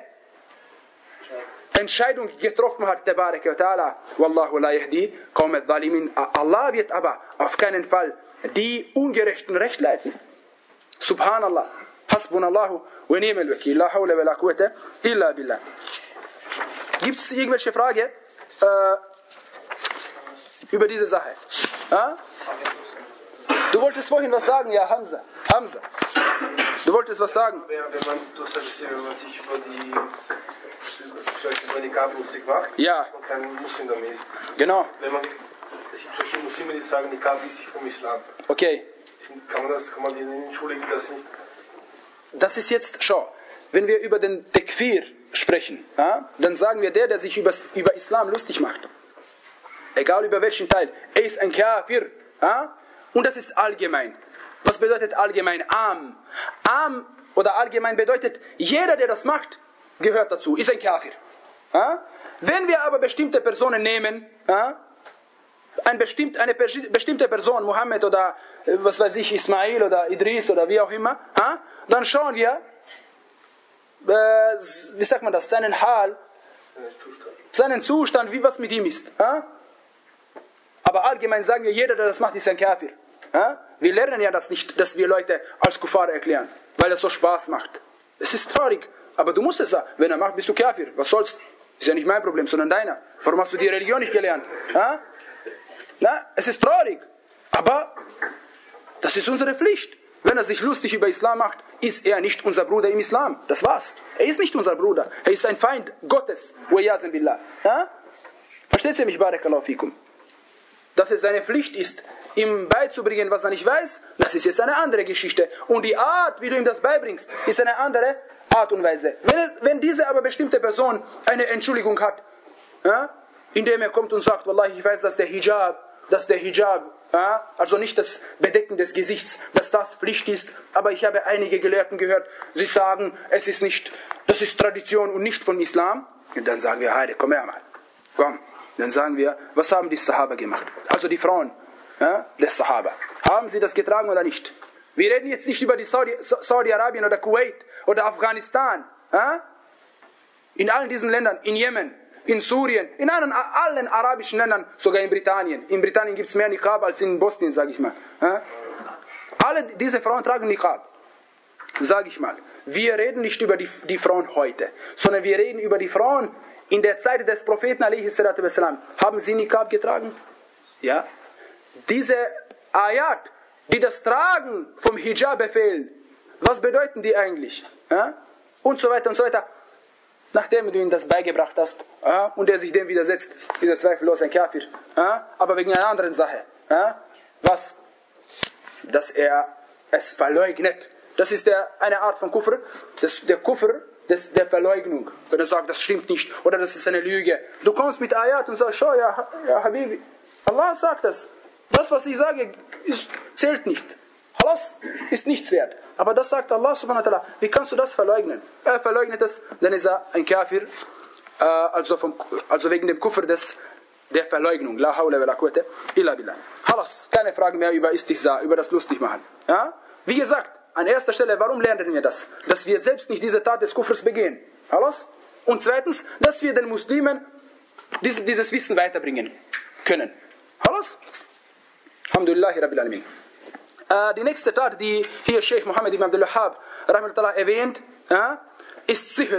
[SPEAKER 1] Entscheidung getroffen hat, tabaraka wa ta'ala. Wallahu la yahdi qawm adh-dhalimin. Allah wird aber auf keinen Fall die Ungerechten recht leiten. Subhanallah. Hasbunallahu wa ni'mal wakil. La hawla wa la quwwata illa billah. Gibt es irgendwelche Frage äh, über diese Sache? Ja? Du wolltest vorhin was sagen, ja, Hamza. Hamza. Du wolltest was sagen?
[SPEAKER 7] Wenn man, du sagst ja, wenn man sich über die, über die Niqab-Musik macht,
[SPEAKER 1] ja,
[SPEAKER 7] und kein Muslim damit ist.
[SPEAKER 1] Genau.
[SPEAKER 7] Wenn man, es gibt solche Muslime, die sagen, Niqab ist nicht vom Islam.
[SPEAKER 1] Okay.
[SPEAKER 7] Kann man das, kann man denen entschuldigen, dass nicht?
[SPEAKER 1] Das ist jetzt, schau, wenn wir über den Tekfir sprechen, ja, dann sagen wir, der, der sich über, über Islam lustig macht, egal über welchen Teil, er ist ein Kafir, ja, und das ist allgemein. Was bedeutet allgemein? Am. Am oder allgemein bedeutet, jeder, der das macht, gehört dazu, ist ein Kafir. Ja? Wenn wir aber bestimmte Personen nehmen, ja, ein bestimmt, eine bestimmte Person, Mohammed oder was weiß ich, Ismail oder Idris oder wie auch immer, ja, dann schauen wir, äh, wie sagt man das, seinen Hal, seinen Zustand, wie was mit ihm ist. Ja? Aber Aber allgemein sagen wir, jeder, der das macht, ist ein Kafir. Ja? Wir lernen ja das nicht, dass wir Leute als Kuffar erklären, weil es so Spaß macht. Es ist traurig, aber du musst es sagen. Wenn er macht, bist du Kafir. Was soll's? Ist ja nicht mein Problem, sondern deiner. Warum hast du die Religion nicht gelernt? Ja? Na, es ist traurig, aber das ist unsere Pflicht. Wenn er sich lustig über Islam macht, ist er nicht unser Bruder im Islam. Das war's. Er ist nicht unser Bruder. Er ist ein Feind Gottes. Ja? Versteht ihr mich, Barakallahu fikum? Dass es seine Pflicht ist, ihm beizubringen, was er nicht weiß, das ist jetzt eine andere Geschichte. Und die Art, wie du ihm das beibringst, ist eine andere Art und Weise. Wenn, wenn diese aber bestimmte Person eine Entschuldigung hat, ja, indem er kommt und sagt, Wallahi, ich weiß, dass der Hijab, dass der Hijab, ja, also nicht das Bedecken des Gesichts, dass das Pflicht ist, aber ich habe einige Gelehrten gehört, sie sagen, es ist nicht, das ist Tradition und nicht von Islam. Und dann sagen wir, Heide, komm her mal, komm. Dann sagen wir, was haben die Sahaba gemacht? Also die Frauen, ja, des Sahaba. Haben sie das getragen oder nicht? Wir reden jetzt nicht über die Saudi, Saudi-Arabien oder Kuwait oder Afghanistan. Ja? In allen diesen Ländern, in Jemen, in Syrien, in allen, allen arabischen Ländern, sogar in Britannien. In Britannien gibt es mehr Niqab als in Bosnien, sage ich mal. Ja? Alle diese Frauen tragen Niqab, sage ich mal. Wir reden nicht über die, die Frauen heute, sondern wir reden über die Frauen in der Zeit des Propheten a.s.w. Haben sie Niqab getragen? Ja. Diese Ayat, die das Tragen vom Hijab befehlen, was bedeuten die eigentlich? Ja? Und so weiter und so weiter. Nachdem du ihm das beigebracht hast, ja, und er sich dem widersetzt, ist er zweifellos ein Kafir. Ja? Aber wegen einer anderen Sache. Ja? Was? Dass er es verleugnet. Das ist der, eine Art von Kufr. Das, der Kufr des, der Verleugnung. Wenn er sagt, das stimmt nicht oder das ist eine Lüge. Du kommst mit Ayat und sagst, schau, ja, ja Habibi, Allah sagt das. Das, was ich sage, ist, zählt nicht. Halas ist nichts wert. Aber das sagt Allah subhanahu wa ta'ala. Wie kannst du das verleugnen? Er verleugnet es, dann ist er ein Kafir, äh, also, vom, also wegen dem Kufr des, der Verleugnung. La hawla wa la quwwata illa billah. Halas, keine Fragen mehr über Istihza, über das Lustigmachen. Ja? Wie gesagt, an erster Stelle, warum lernen wir das? Dass wir selbst nicht diese Tat des Kufrs begehen. Halas? Und zweitens, dass wir den Muslimen dieses, dieses Wissen weiterbringen können. Halas? Alhamdulillahi Rabbil Alamin. Äh, die nächste Tat, die hier Sheikh Mohammed ibn Abdul Wahhab erwähnt, äh, ist Sihr,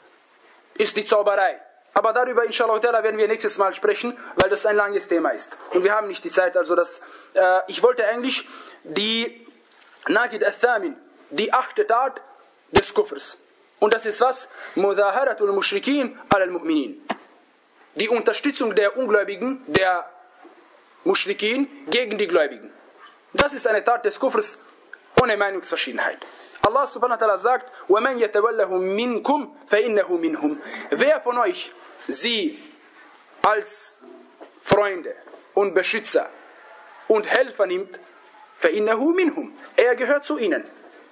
[SPEAKER 1] ist die Zauberei. Aber darüber, inshallah, werden wir nächstes Mal sprechen, weil das ein langes Thema ist. Und wir haben nicht die Zeit, also das, äh, ich wollte eigentlich die Naqid al-Thamin, die achte Tat des Kufrs. Und das ist was? Mudaharatul Mushrikin al-Mu'minin. Die Unterstützung der Ungläubigen, der Mushrikin gegen die Gläubigen. Das ist eine Tat des Kufrs ohne Meinungsverschiedenheit. Allah subhanahu wa ta'ala sagt, وَمَنْ يَتَوَلَّهُ مِنْكُمْ فَإِنَّهُ مِنْهُمْ. Wer von euch sie als Freunde und Beschützer und Helfer nimmt, فَإِنَّهُ مِنْهُمْ. Er gehört zu ihnen.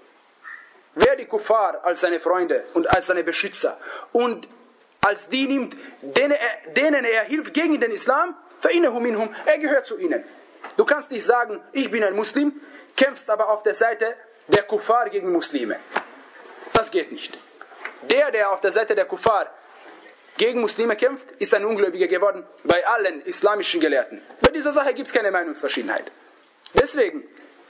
[SPEAKER 1] Wer die Kuffar als seine Freunde und als seine Beschützer und als die nimmt, denen er, denen er hilft gegen den Islam, فَإِنَّهُ مِنْهُمْ. Er gehört zu ihnen. Du kannst nicht sagen, ich bin ein Muslim, kämpfst aber auf der Seite der Kuffar gegen Muslime. Das geht nicht. Der, der auf der Seite der Kuffar gegen Muslime kämpft, ist ein Ungläubiger geworden bei allen islamischen Gelehrten. Bei dieser Sache gibt es keine Meinungsverschiedenheit. Deswegen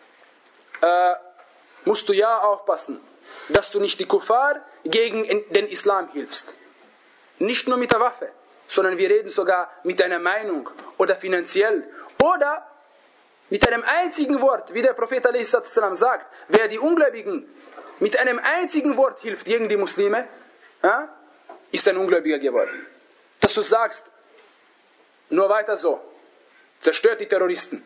[SPEAKER 1] äh, musst du ja aufpassen, dass du nicht die Kuffar gegen den Islam hilfst. Nicht nur mit der Waffe, sondern wir reden sogar mit deiner Meinung oder finanziell oder mit einem einzigen Wort, wie der Prophet a s. sagt, wer die Ungläubigen mit einem einzigen Wort hilft gegen die Muslime, ja, ist ein Ungläubiger geworden. Dass du sagst, nur weiter so, zerstört die Terroristen.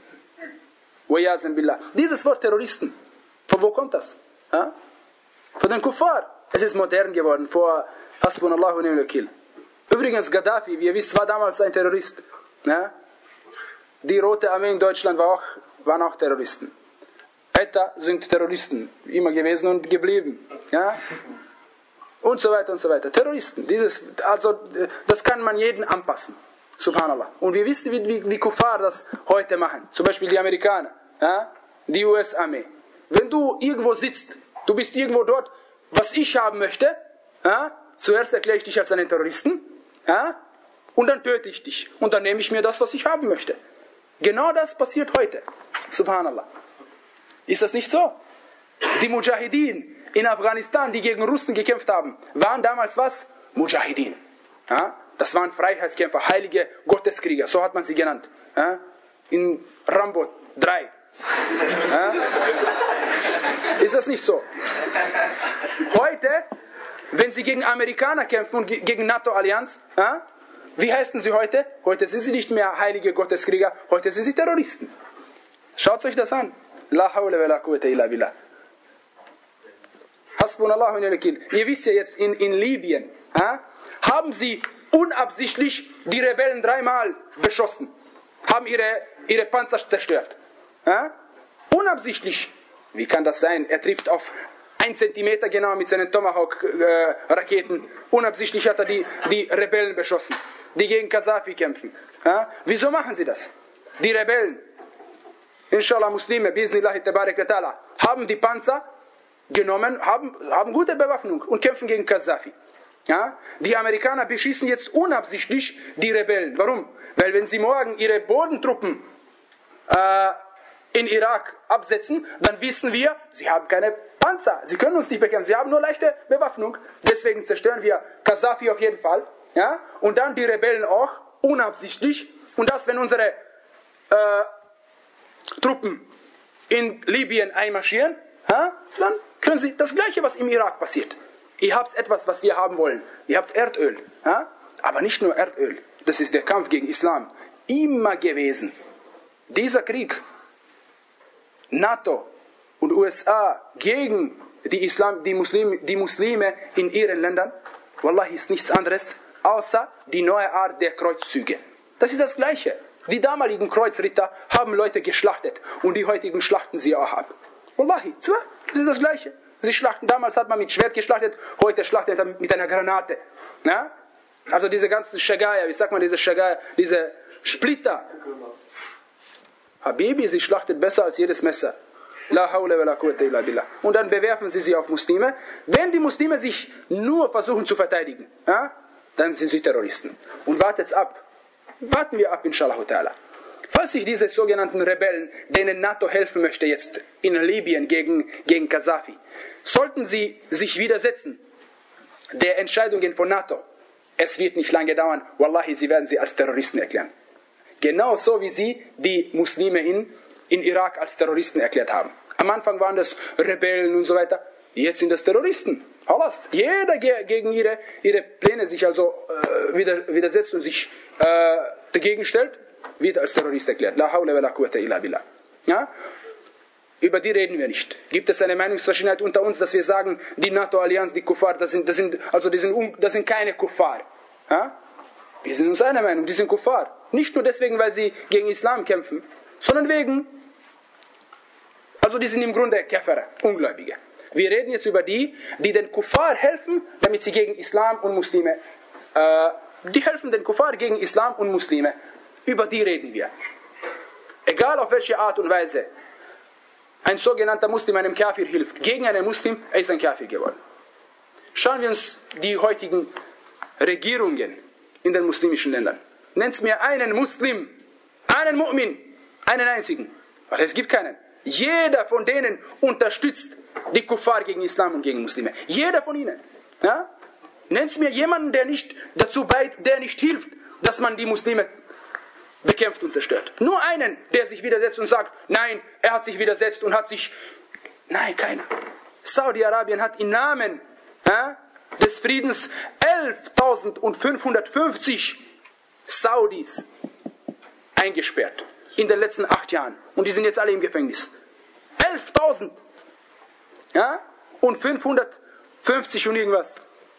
[SPEAKER 1] Dieses Wort Terroristen, von wo kommt das? Ja? Von den Kuffar. Es ist modern geworden, vor Hasbunallahu wa ni'mal Wakil. Übrigens, Gaddafi, wie ihr wisst, war damals ein Terrorist. Ja? Die Rote Armee in Deutschland war auch, waren auch Terroristen. E T A sind Terroristen, immer gewesen und geblieben. Ja? Und so weiter und so weiter. Terroristen, dieses, also das kann man jeden anpassen. Subhanallah. Und wir wissen, wie, wie die Kuffar das heute machen. Zum Beispiel die Amerikaner, ja? Die U S-Armee. Wenn du irgendwo sitzt, du bist irgendwo dort, was ich haben möchte, ja? Zuerst erkläre ich dich als einen Terroristen, ja? Und dann töte ich dich. Und dann nehme ich mir das, was ich haben möchte. Genau das passiert heute. Subhanallah. Ist das nicht so? Die Mujahideen in Afghanistan, die gegen Russen gekämpft haben, waren damals was? Mujahideen. Ja? Das waren Freiheitskämpfer, heilige Gotteskrieger, so hat man sie genannt. Ja? In Rambo drei. Ja? Ist das nicht so? Heute, wenn sie gegen Amerikaner kämpfen und gegen NATO-Allianz, ja? Wie heißen sie heute? Heute sind sie nicht mehr heilige Gotteskrieger, heute sind sie Terroristen. Schaut euch das an. La hawla wa la quwwata illa billah. Hasbunallahu wa ni'mal wakeel. Ihr wisst ja jetzt, in, in Libyen ja, haben sie unabsichtlich die Rebellen dreimal beschossen. Haben ihre, ihre Panzer zerstört. Ja? Unabsichtlich. Wie kann das sein? Er trifft auf ein Zentimeter genau mit seinen Tomahawk-Raketen. Äh, Unabsichtlich hat er die, die Rebellen beschossen, die gegen Gaddafi kämpfen. Ja? Wieso machen sie das? Die Rebellen, Inshallah Muslime, Bismillahi tabarak wa ta'ala, haben die Panzer genommen, haben, haben gute Bewaffnung und kämpfen gegen Gaddafi. Ja? Die Amerikaner beschießen jetzt unabsichtlich die Rebellen. Warum? Weil wenn sie morgen ihre Bodentruppen äh, in Irak absetzen, dann wissen wir, sie haben keine Panzer, sie können uns nicht bekämpfen, sie haben nur leichte Bewaffnung. Deswegen zerstören wir Gaddafi auf jeden Fall. Ja? Und dann die Rebellen auch, unabsichtlich. Und das, wenn unsere äh, Truppen in Libyen einmarschieren, ja? Dann können sie das Gleiche, was im Irak passiert. Ihr habt etwas, was wir haben wollen. Ihr habt Erdöl. Ja? Aber nicht nur Erdöl. Das ist der Kampf gegen Islam. Immer gewesen. Dieser Krieg, NATO und U S A gegen die, Islam, die, Muslime, die Muslime in ihren Ländern, Wallahi, ist nichts anderes, außer die neue Art der Kreuzzüge. Das ist das Gleiche. Die damaligen Kreuzritter haben Leute geschlachtet und die heutigen schlachten sie auch ab. Wallahi, das ist das Gleiche. Sie schlachten, damals hat man mit Schwert geschlachtet, heute schlachtet man mit einer Granate. Ja? Also diese ganzen Shagaya, wie sagt man diese Shagaya, diese Splitter. Habibi, sie schlachtet besser als jedes Messer. La hawla wa la quwwata illa billah. Und dann bewerfen sie sie auf Muslime. Wenn die Muslime sich nur versuchen zu verteidigen, ja, dann sind sie Terroristen. Und wartet's ab. Warten wir ab, inshallah ta'ala. Falls sich diese sogenannten Rebellen, denen NATO helfen möchte jetzt in Libyen gegen, gegen Gaddafi, sollten sie sich widersetzen der Entscheidungen von NATO, es wird nicht lange dauern, Wallahi, sie werden sie als Terroristen erklären. Genauso wie sie die Muslime in, in Irak als Terroristen erklärt haben. Am Anfang waren das Rebellen und so weiter, jetzt sind das Terroristen. Alles. Jeder gegen ihre, ihre Pläne sich also äh, wieder, widersetzt und sich äh, dagegen stellt, wird als Terrorist erklärt. La hawla wa la quwwata illa billah. Ja? Über die reden wir nicht. Gibt es eine Meinungsverschiedenheit unter uns, dass wir sagen, die NATO-Allianz, die Kuffar, das sind, das sind, also die sind, das sind keine Kuffar. Ja? Wir sind uns einer Meinung, die sind Kuffar. Nicht nur deswegen, weil sie gegen Islam kämpfen, sondern wegen, also die sind im Grunde Käfer, Ungläubige. Wir reden jetzt über die, die den Kuffar helfen, damit sie gegen Islam und Muslime, äh, die helfen den Kuffar gegen Islam und Muslime. Über die reden wir. Egal auf welche Art und Weise ein sogenannter Muslim einem Kafir hilft, gegen einen Muslim, er ist ein Kafir geworden. Schauen wir uns die heutigen Regierungen in den muslimischen Ländern. Nennt mir einen Muslim, einen Mu'min, einen einzigen. Weil es gibt keinen. Jeder von denen unterstützt die Kuffar gegen Islam und gegen Muslime. Jeder von ihnen. Ja? Nennt mir jemanden, der nicht dazu bei, der nicht hilft, dass man die Muslime bekämpft und zerstört. Nur einen, der sich widersetzt und sagt, nein, er hat sich widersetzt und hat sich... Nein, keiner. Saudi-Arabien hat im Namen ja, des Friedens elftausendfünfhundertfünfzig Saudis eingesperrt. In den letzten acht Jahren. Und die sind jetzt alle im Gefängnis. elftausend. Ja? Und fünfhundertfünfzig und irgendwas.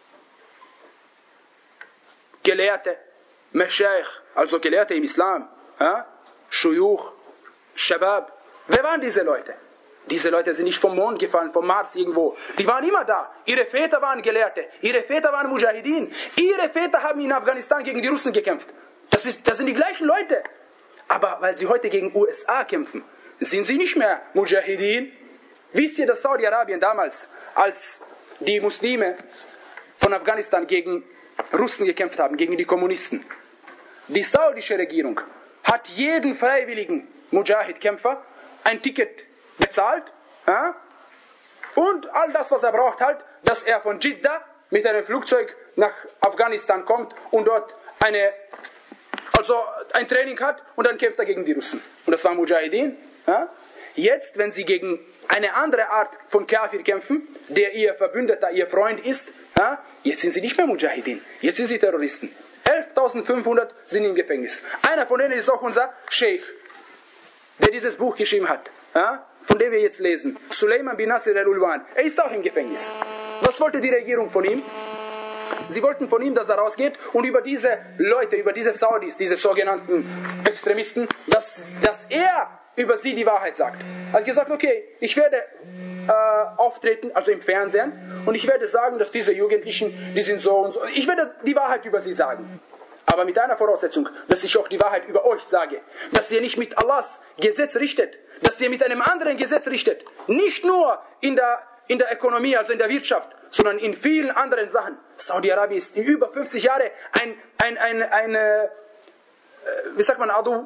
[SPEAKER 1] Gelehrte, Meshaykh, also Gelehrte im Islam, ja? Shuyukh, Shabab. Wer waren diese Leute? Diese Leute sind nicht vom Mond gefallen, vom Mars irgendwo. Die waren immer da. Ihre Väter waren Gelehrte. Ihre Väter waren Mujahideen. Ihre Väter haben in Afghanistan gegen die Russen gekämpft. Das, ist, das sind die gleichen Leute. Aber weil sie heute gegen U S A kämpfen, sind sie nicht mehr Mujahideen. Wisst ihr, dass Saudi-Arabien damals, als die Muslime von Afghanistan gegen Russen gekämpft haben, gegen die Kommunisten, die saudische Regierung hat jeden freiwilligen Mujahid-Kämpfer ein Ticket bezahlt, ja? Und all das, was er braucht, halt, dass er von Jeddah mit einem Flugzeug nach Afghanistan kommt und dort eine, also ein Training hat und dann kämpft er gegen die Russen. Und das war Mujahideen. Ja? Jetzt, wenn sie gegen eine andere Art von Kafir kämpfen, der ihr Verbündeter, ihr Freund ist, ja? Jetzt sind sie nicht mehr Mujahideen, jetzt sind sie Terroristen. elftausendfünfhundert sind im Gefängnis. Einer von denen ist auch unser Sheikh, der dieses Buch geschrieben hat, ja? Von dem wir jetzt lesen. Suleiman bin Nasir al-Ulwan. Er ist auch im Gefängnis. Was wollte die Regierung von ihm? Sie wollten von ihm, dass er rausgeht und über diese Leute, über diese Saudis, diese sogenannten Extremisten, dass, dass er über sie die Wahrheit sagt. Er hat gesagt, okay, ich werde äh, auftreten, also im Fernsehen, und ich werde sagen, dass diese Jugendlichen, die sind so und so. Ich werde die Wahrheit über sie sagen. Aber mit einer Voraussetzung, dass ich auch die Wahrheit über euch sage. Dass ihr nicht mit Allahs Gesetz richtet, dass ihr mit einem anderen Gesetz richtet. Nicht nur in der, in der Ökonomie, also in der Wirtschaft, sondern in vielen anderen Sachen. Saudi-Arabien ist in über fünfzig Jahren ein, ein, ein, ein, äh, wie sagt man, Adu?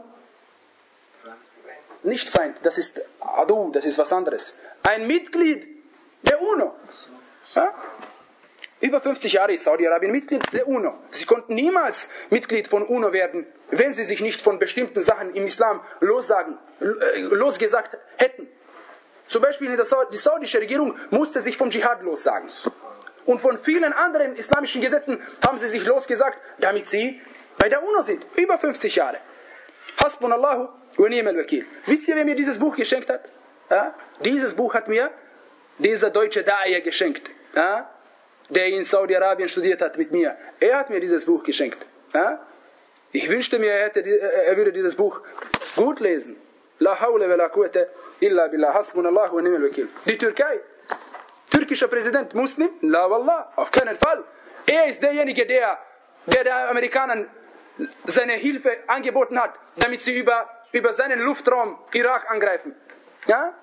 [SPEAKER 1] Nicht Feind, das ist Adu, das ist was anderes. Ein Mitglied der UNO. Ja? Über fünfzig Jahre ist Saudi-Arabien Mitglied der UNO. Sie konnten niemals Mitglied von UNO werden, wenn sie sich nicht von bestimmten Sachen im Islam lossagen, losgesagt hätten. Zum Beispiel die saudische Regierung musste sich vom Dschihad lossagen. Und von vielen anderen islamischen Gesetzen haben sie sich losgesagt, damit sie bei der UNO sind. Über fünfzig Jahre. Hasbunallahu wa ni'mal wakil. Wisst ihr, wer mir dieses Buch geschenkt hat? Ja? Dieses Buch hat mir dieser deutsche Da'iya geschenkt. Ja? Der in Saudi-Arabien studiert hat mit mir. Er hat mir dieses Buch geschenkt. Ja? Ich wünschte mir, er, hätte, er würde dieses Buch gut lesen. La hawla wa la quwwata illa billah. Hasbunallahu wa ni'mal wakil. Die Türkei. Türkischer Präsident, Muslim? La wallah. Auf keinen Fall. Er ist derjenige, der, der den Amerikanern seine Hilfe angeboten hat, damit sie über, über seinen Luftraum Irak angreifen. Ja?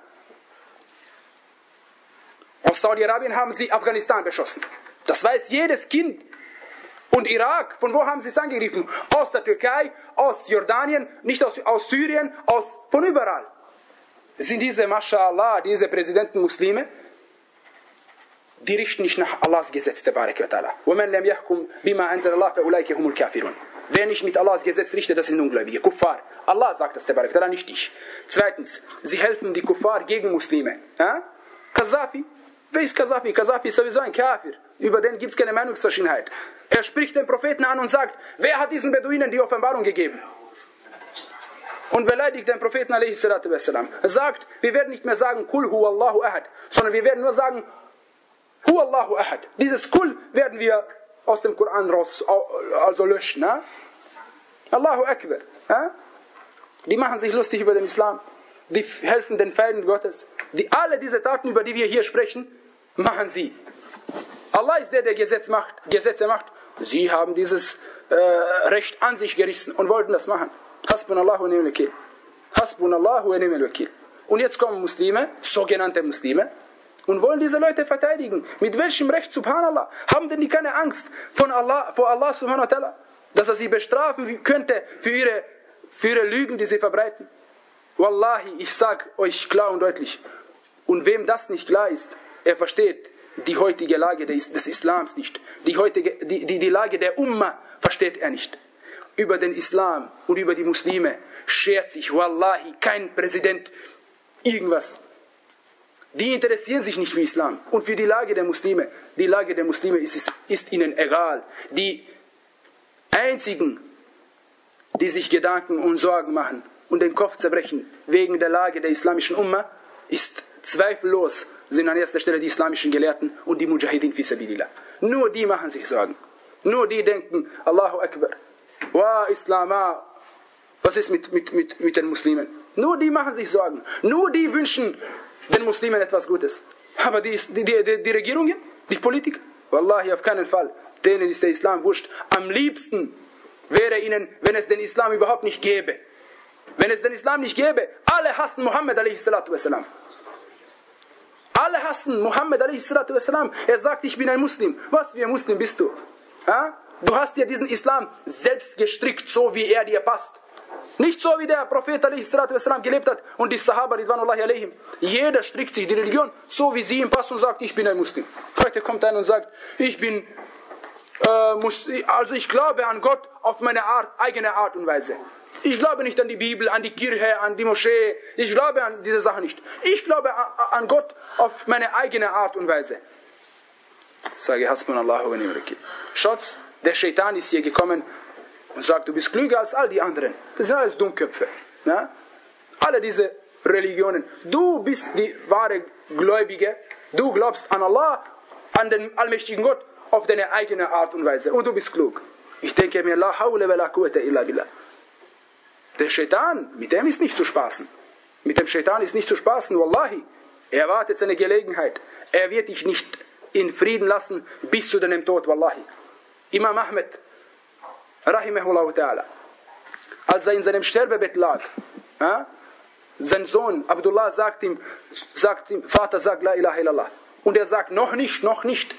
[SPEAKER 1] Aus Saudi-Arabien haben sie Afghanistan beschossen. Das weiß jedes Kind. Und Irak, von wo haben sie es angegriffen? Aus der Türkei, aus Jordanien, nicht aus, aus Syrien, aus, von überall. Sind diese, Mashallah, diese Präsidenten Muslime? Die richten nicht nach Allahs Gesetz, tabarak wa ta'ala. وَمَنْ لَمْ يَحْكُمْ بِمَا أَنزَلَ اللَّهُ فَأُولَٰئِكَ هُمُ الْكَافِرُونَ. Wer nicht mit Allahs Gesetz richtet, das sind Ungläubige, Kuffar. Allah sagt das, tabarak wa ta'ala, nicht ich. Zweitens, sie helfen die Kuffar gegen Muslime. Ja? Qaddafi. Wer ist Qaddafi? Qaddafi ist sowieso ein Kafir. Über den gibt es keine Meinungsverschiedenheit. Er spricht den Propheten an und sagt, wer hat diesen Beduinen die Offenbarung gegeben? Und beleidigt den Propheten alaihi salatu wassalam. Er sagt, wir werden nicht mehr sagen, Kul hu Allahu ahad, sondern wir werden nur sagen, Hu Allahu ahad. Dieses Kul werden wir aus dem Koran raus, also löschen. Ne? Allahu Akbar. Ne? Die machen sich lustig über den Islam. Die helfen den Feinden Gottes. Die, alle diese Taten, über die wir hier sprechen, machen sie. Allah ist der, der Gesetz macht, Gesetze macht. Sie haben dieses äh, Recht an sich gerissen und wollten das machen. Hasbunallahu wa ni'mal wakil. Hasbunallahu wa ni'mal wakil. Und jetzt kommen Muslime, sogenannte Muslime, und wollen diese Leute verteidigen. Mit welchem Recht, subhanallah? Haben denn die keine Angst von Allah, vor Allah subhanahu wa ta'ala, dass er sie bestrafen könnte für ihre, für ihre Lügen, die sie verbreiten? Wallahi, ich sag euch klar und deutlich. Und wem das nicht klar ist, er versteht die heutige Lage des, des Islams nicht. Die, heutige, die, die, die Lage der Umma versteht er nicht. Über den Islam und über die Muslime schert sich, wallahi, kein Präsident irgendwas. Die interessieren sich nicht für Islam und für die Lage der Muslime. Die Lage der Muslime ist, ist, ist ihnen egal. Die einzigen, die sich Gedanken und Sorgen machen und den Kopf zerbrechen wegen der Lage der islamischen Umma, ist zweifellos, sind an erster Stelle die islamischen Gelehrten und die Mujahidin fi sabilillah. Nur die machen sich Sorgen. Nur die denken, Allahu Akbar, wa Islama, was ist mit, mit, mit, mit den Muslimen? Nur die machen sich Sorgen. Nur die wünschen den Muslimen etwas Gutes. Aber die, die, die, die Regierungen, die Politik, wallahi, auf keinen Fall. Denen ist der Islam wurscht. Am liebsten wäre ihnen, wenn es den Islam überhaupt nicht gäbe. Wenn es den Islam nicht gäbe, alle hassen Muhammad alaihi salatu wassalam. Alle hassen Muhammad alaihi salatu wassalam. Er sagt, ich bin ein Muslim. Was für ein Muslim bist du? Ja? Du hast dir diesen Islam selbst gestrickt, so wie er dir passt. Nicht so, wie der Prophet ﷺ gelebt hat und die Sahaba, Ridwanullahi alaihim. Jeder strickt sich die Religion so, wie sie ihm passt und sagt, ich bin ein Muslim. Heute kommt einer und sagt, ich bin, äh, Muslim, also ich glaube an Gott auf meine Art, eigene Art und Weise. Ich glaube nicht an die Bibel, an die Kirche, an die Moschee. Ich glaube an diese Sachen nicht. Ich glaube an Gott auf meine eigene Art und Weise. Sage, Hasbunallahu wa ni'mal wakeel. Schaut, der Shaitan ist hier gekommen und sagt, du bist klüger als all die anderen. Das sind alles Dummköpfe. Ja? Alle diese Religionen. Du bist die wahre Gläubige. Du glaubst an Allah, an den allmächtigen Gott, auf deine eigene Art und Weise. Und du bist klug. Ich denke mir, la hawla wa la quwwata illa billah. Der Shaitan, mit dem ist nicht zu spaßen. Mit dem Shaitan ist nicht zu spaßen, wallahi. Er wartet seine Gelegenheit. Er wird dich nicht in Frieden lassen bis zu deinem Tod, wallahi. Imam Ahmed, rahimahullah ta'ala, als er in seinem Sterbebett lag, ja, sein Sohn Abdullah sagt ihm, sagt ihm, Vater, sag la ilaha illallah. Und er sagt, noch nicht, noch nicht.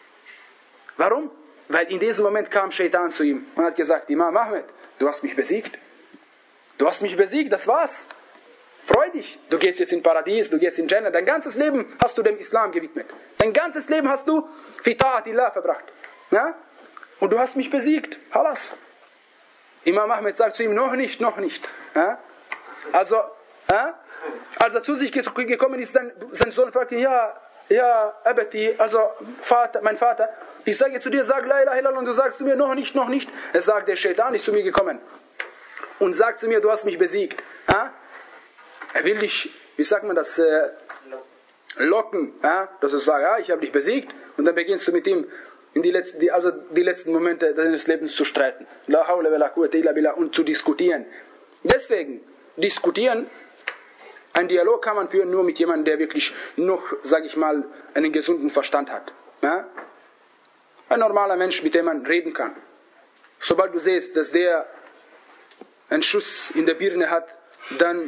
[SPEAKER 1] Warum? Weil in diesem Moment kam Shaitan zu ihm und hat gesagt, Imam Ahmed, du hast mich besiegt. Du hast mich besiegt, das war's. Freu dich. Du gehst jetzt in Paradies, du gehst in Jannah. Dein ganzes Leben hast du dem Islam gewidmet. Dein ganzes Leben hast du fi ta'atillah verbracht. Ja? Und du hast mich besiegt. Halas. Imam Ahmed sagt zu ihm, noch nicht, noch nicht. Ja? Also, ja? als er zu sich gekommen ist, sein, sein Sohn fragt ihn, ja, ja, Abati, also Vater, mein Vater, ich sage zu dir, sag la ilaha illallah und du sagst zu mir, noch nicht, noch nicht. Er sagt, der Shaitan ist zu mir gekommen und sagt zu mir, du hast mich besiegt. Ja? Er will dich, wie sagt man das, äh, locken, ja? Dass du sagst, ja, ich habe dich besiegt und dann beginnst du mit ihm in die letzten, die, also die letzten Momente deines Lebens zu streiten. La hawla wa la quwwata illa billah, und zu diskutieren. Deswegen, diskutieren, ein Dialog kann man führen nur mit jemandem, der wirklich noch, sage ich mal, einen gesunden Verstand hat. Ja? Ein normaler Mensch, mit dem man reden kann. Sobald du siehst, dass der einen Schuss in der Birne hat, dann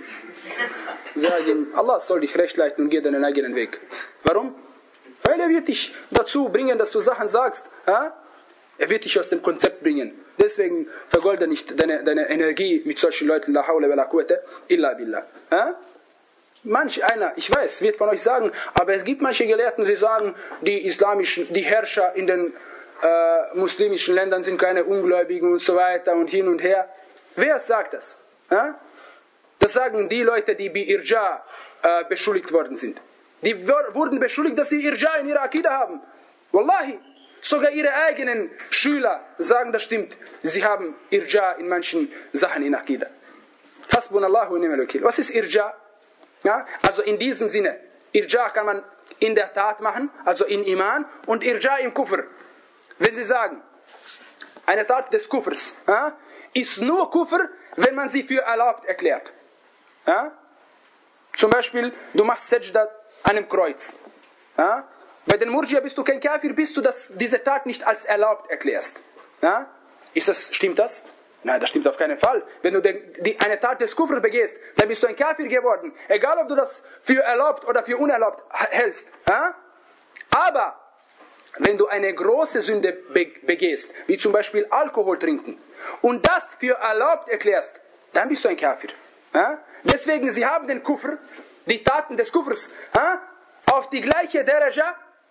[SPEAKER 1] sag ihm, Allah soll dich recht leiten und geh deinen eigenen Weg. Warum? Weil er wird dich dazu bringen, dass du Sachen sagst. Ja? Er wird dich aus dem Konzept bringen. Deswegen vergolde nicht deine, deine Energie mit solchen Leuten. La hawla wa la quwwata illa billah. Ja? Manch einer, ich weiß, wird von euch sagen, aber es gibt manche Gelehrten, sie sagen, die islamischen, die Herrscher in den äh, muslimischen Ländern sind keine Ungläubigen und so weiter und hin und her. Wer sagt das? Ja? Das sagen die Leute, die bei Irja äh, beschuldigt worden sind. Die wurden beschuldigt, dass sie Irja in ihrer Akida haben. Wallahi, sogar ihre eigenen Schüler sagen, das stimmt. Sie haben Irja in manchen Sachen in Akida. Hasbunallahu wa ni'mal wakeel. Was ist Irja? Ja? Also in diesem Sinne, Irja kann man in der Tat machen, also in Iman, und Irja im Kufr. Wenn sie sagen, eine Tat des Kufrs ja, ist nur Kufr, wenn man sie für erlaubt erklärt. Ja? Zum Beispiel, du machst Sajda einem Kreuz. Ja? Bei den Murjia bist du kein Kafir, bis du das, diese Tat nicht als erlaubt erklärst. Ja? Ist das, stimmt das? Nein, das stimmt auf keinen Fall. Wenn du den, die, eine Tat des Kufr begehst, dann bist du ein Kafir geworden. Egal, ob du das für erlaubt oder für unerlaubt hältst. Ja? Aber, wenn du eine große Sünde begehst, wie zum Beispiel Alkohol trinken, und das für erlaubt erklärst, dann bist du ein Kafir. Ja? Deswegen, sie haben den Kufr, die Taten des Kufrs, ja, auf die gleiche Daraja,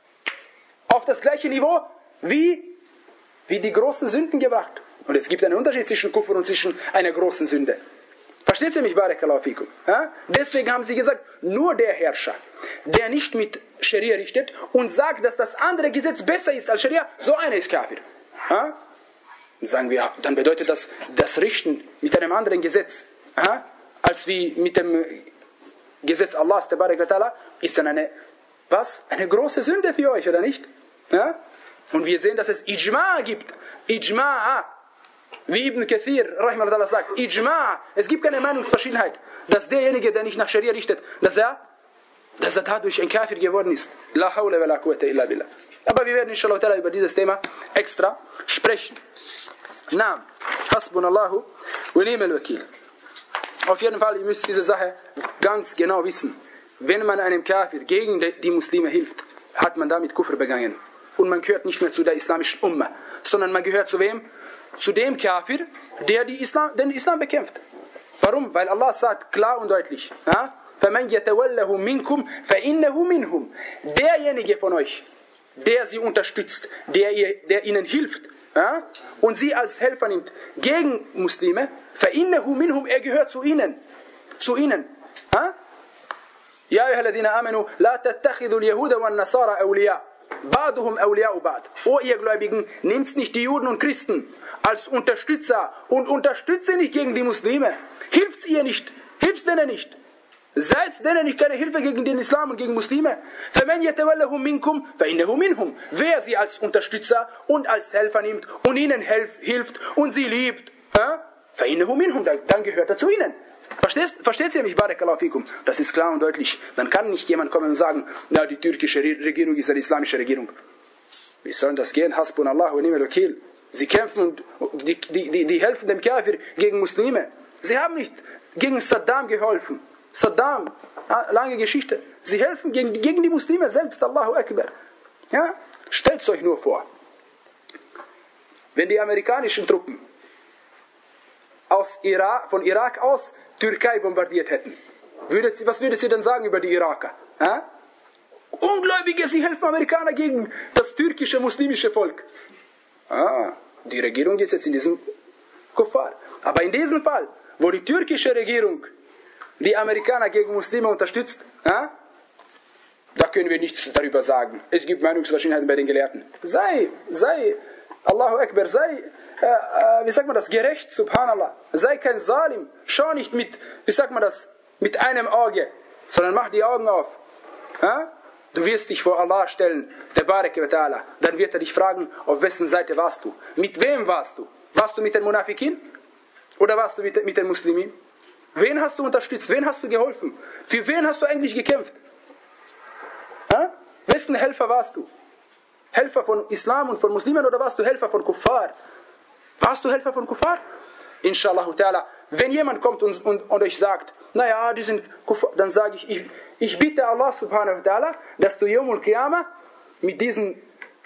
[SPEAKER 1] auf das gleiche Niveau, wie, wie die großen Sünden gebracht. Und es gibt einen Unterschied zwischen Kufr und zwischen einer großen Sünde. Versteht ihr mich, Barakallahu fikum? Ja? Deswegen haben sie gesagt, nur der Herrscher, der nicht mit Scharia richtet und sagt, dass das andere Gesetz besser ist als Scharia, so einer ist Kafir. Ja? Sagen wir, dann bedeutet das, das Richten mit einem anderen Gesetz, ja, als wie mit dem Gesetz Allahs, der Barak wa Ta'ala, ist dann eine, was? Eine große Sünde für euch, oder nicht? Ja? Und wir sehen, dass es Ijma' gibt. Ijma'. Wie Ibn Kathir, rahimahullah, sagt, Ijma', es gibt keine Meinungsverschiedenheit, dass derjenige, der nicht nach Scharia richtet, dass er, dass er dadurch ein Kafir geworden ist. La hawla wa la quwwata illa billah. Aber wir werden inshallah ta'ala über dieses Thema extra sprechen. Naam, hasbunallahu wa ni'mal wakeel. Auf jeden Fall, ihr müsst diese Sache ganz genau wissen. Wenn man einem Kafir gegen die Muslime hilft, hat man damit Kufr begangen. Und man gehört nicht mehr zu der islamischen Ummah, sondern man gehört zu wem? Zu dem Kafir, der die Islam, den Islam bekämpft. Warum? Weil Allah sagt klar und deutlich, ja? فَمَنْ يَتَوَلَّهُ مِنْكُمْ فَإِنَّهُ مِنْهُمْ. Derjenige von euch, der sie unterstützt, der, ihr, der ihnen hilft, ja? Und sie als Helfer nimmt gegen Muslime, فَإِنَّهُ مِنْهُمْ, er gehört zu ihnen. Zu ihnen. Ja? يَا أَيُّهَا الَّذِينَ آمَنُوا لَا تَتَّخِذُوا الْيَهُودَ وَالنَّصَارَى أَوْلِيَاءَ بَعْضُهُمْ أَوْلِيَاءُ بَعْضٍ. O ihr Gläubigen, nehmt nicht die Juden und Christen als Unterstützer und unterstützt sie nicht gegen die Muslime. Hilft ihr nicht. Hilft denen nicht. Seid denen nicht keine Hilfe gegen den Islam und gegen Muslime. فَمَنْ يَتَوَلَّهُمْ مِنْكُمْ فَإِنَّهُ مِنْهُمْ. Wer sie als Unterstützer und als Helfer nimmt und ihnen helf, hilft und sie liebt, äh, فَإِنَّهُ مِنْهُمْ, dann gehört er zu ihnen. Versteht, versteht ihr mich, Barakallahu fikum? Das ist klar und deutlich. Dann kann nicht jemand kommen und sagen, na, die türkische Regierung ist eine islamische Regierung. Wie soll das gehen? Hasbunallah wa ni'mal wakil. Sie kämpfen und die, die, die, die helfen dem Kafir gegen Muslime. Sie haben nicht gegen Saddam geholfen. Saddam, lange Geschichte. Sie helfen gegen, gegen die Muslime selbst. Allahu Akbar. Ja? Stellt es euch nur vor. Wenn die amerikanischen Truppen aus Irak, von Irak aus Türkei bombardiert hätten, würdet sie, was würdet ihr denn sagen über die Iraker? Ja? Ungläubige, sie helfen Amerikaner gegen das türkische muslimische Volk. Ah, die Regierung ist jetzt in diesem Kuffar. Aber in diesem Fall, wo die türkische Regierung die Amerikaner gegen Muslime unterstützt, ja, da können wir nichts darüber sagen. Es gibt Meinungsverschiedenheiten bei den Gelehrten. Sei, sei, Allahu Akbar, sei, äh, äh, wie sagt man das, gerecht, subhanallah. Sei kein Salim. Schau nicht mit, wie sagt man das, mit einem Auge, sondern mach die Augen auf. Ja? Du wirst dich vor Allah stellen, der Bareke wa Ta'ala. Dann wird er dich fragen, auf wessen Seite warst du? Mit wem warst du? Warst du mit den Munafikin? Oder warst du mit, mit den Muslimin? Wen hast du unterstützt? Wen hast du geholfen? Für wen hast du eigentlich gekämpft? Ha? Wessen Helfer warst du? Helfer von Islam und von Muslimen oder warst du Helfer von Kuffar? Warst du Helfer von Kuffar? Inshallah ta'ala. Wenn jemand kommt und, und, und euch sagt, naja, die sind Kuffar, dann sage ich, ich, ich bitte Allah subhanahu wa ta'ala, dass du Yawmul Qiyamah mit diesen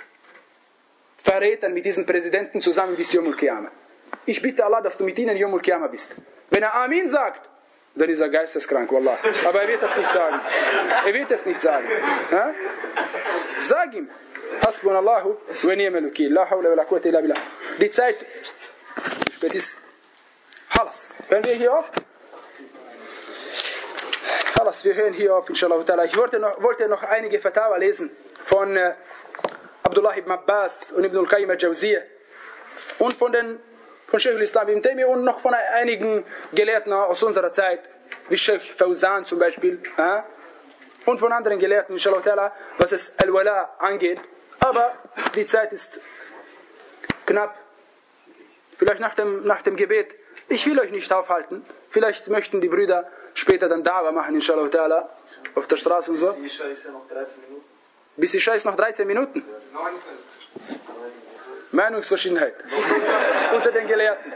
[SPEAKER 1] Verrätern, mit diesen Präsidenten zusammen bist, Yawmul Qiyamah. Ich bitte Allah, dass du mit ihnen Yawmul Qiyamah bist. Wenn er Amin sagt, dann ist er geisteskrank, Wallah. Aber er wird das nicht sagen. Er wird das nicht sagen. Ja? Sag ihm, Hasbunallahu wa ni'mal wakeel. La hawla wa la quwwata illa billah. Die Zeit spät ist. Halas. Hören wir hier auf? Halas, wir hören hier auf, inshallah ta'ala. Ich wollte noch, wollte noch einige Fatawa lesen von äh, Abdullah ibn Abbas und Ibn al-Qayyim al-Jawziyah und von den von Sheikh al-Islam ibn Taymiyyah und noch von einigen Gelehrten aus unserer Zeit, wie Sheikh Fawzan zum Beispiel, ja? Und von anderen Gelehrten, inshallah ta'ala, was es Al-Wala angeht. Aber die Zeit ist knapp. Vielleicht nach dem, nach dem Gebet. Ich will euch nicht aufhalten. Vielleicht möchten die Brüder später dann Da'wah machen, inshallah ta'ala, auf der Straße und so.
[SPEAKER 7] Bis Isha ist ja noch dreizehn Minuten.
[SPEAKER 1] Bis Isha ist noch dreizehn Minuten. Meinungsverschiedenheit unter den Gelehrten.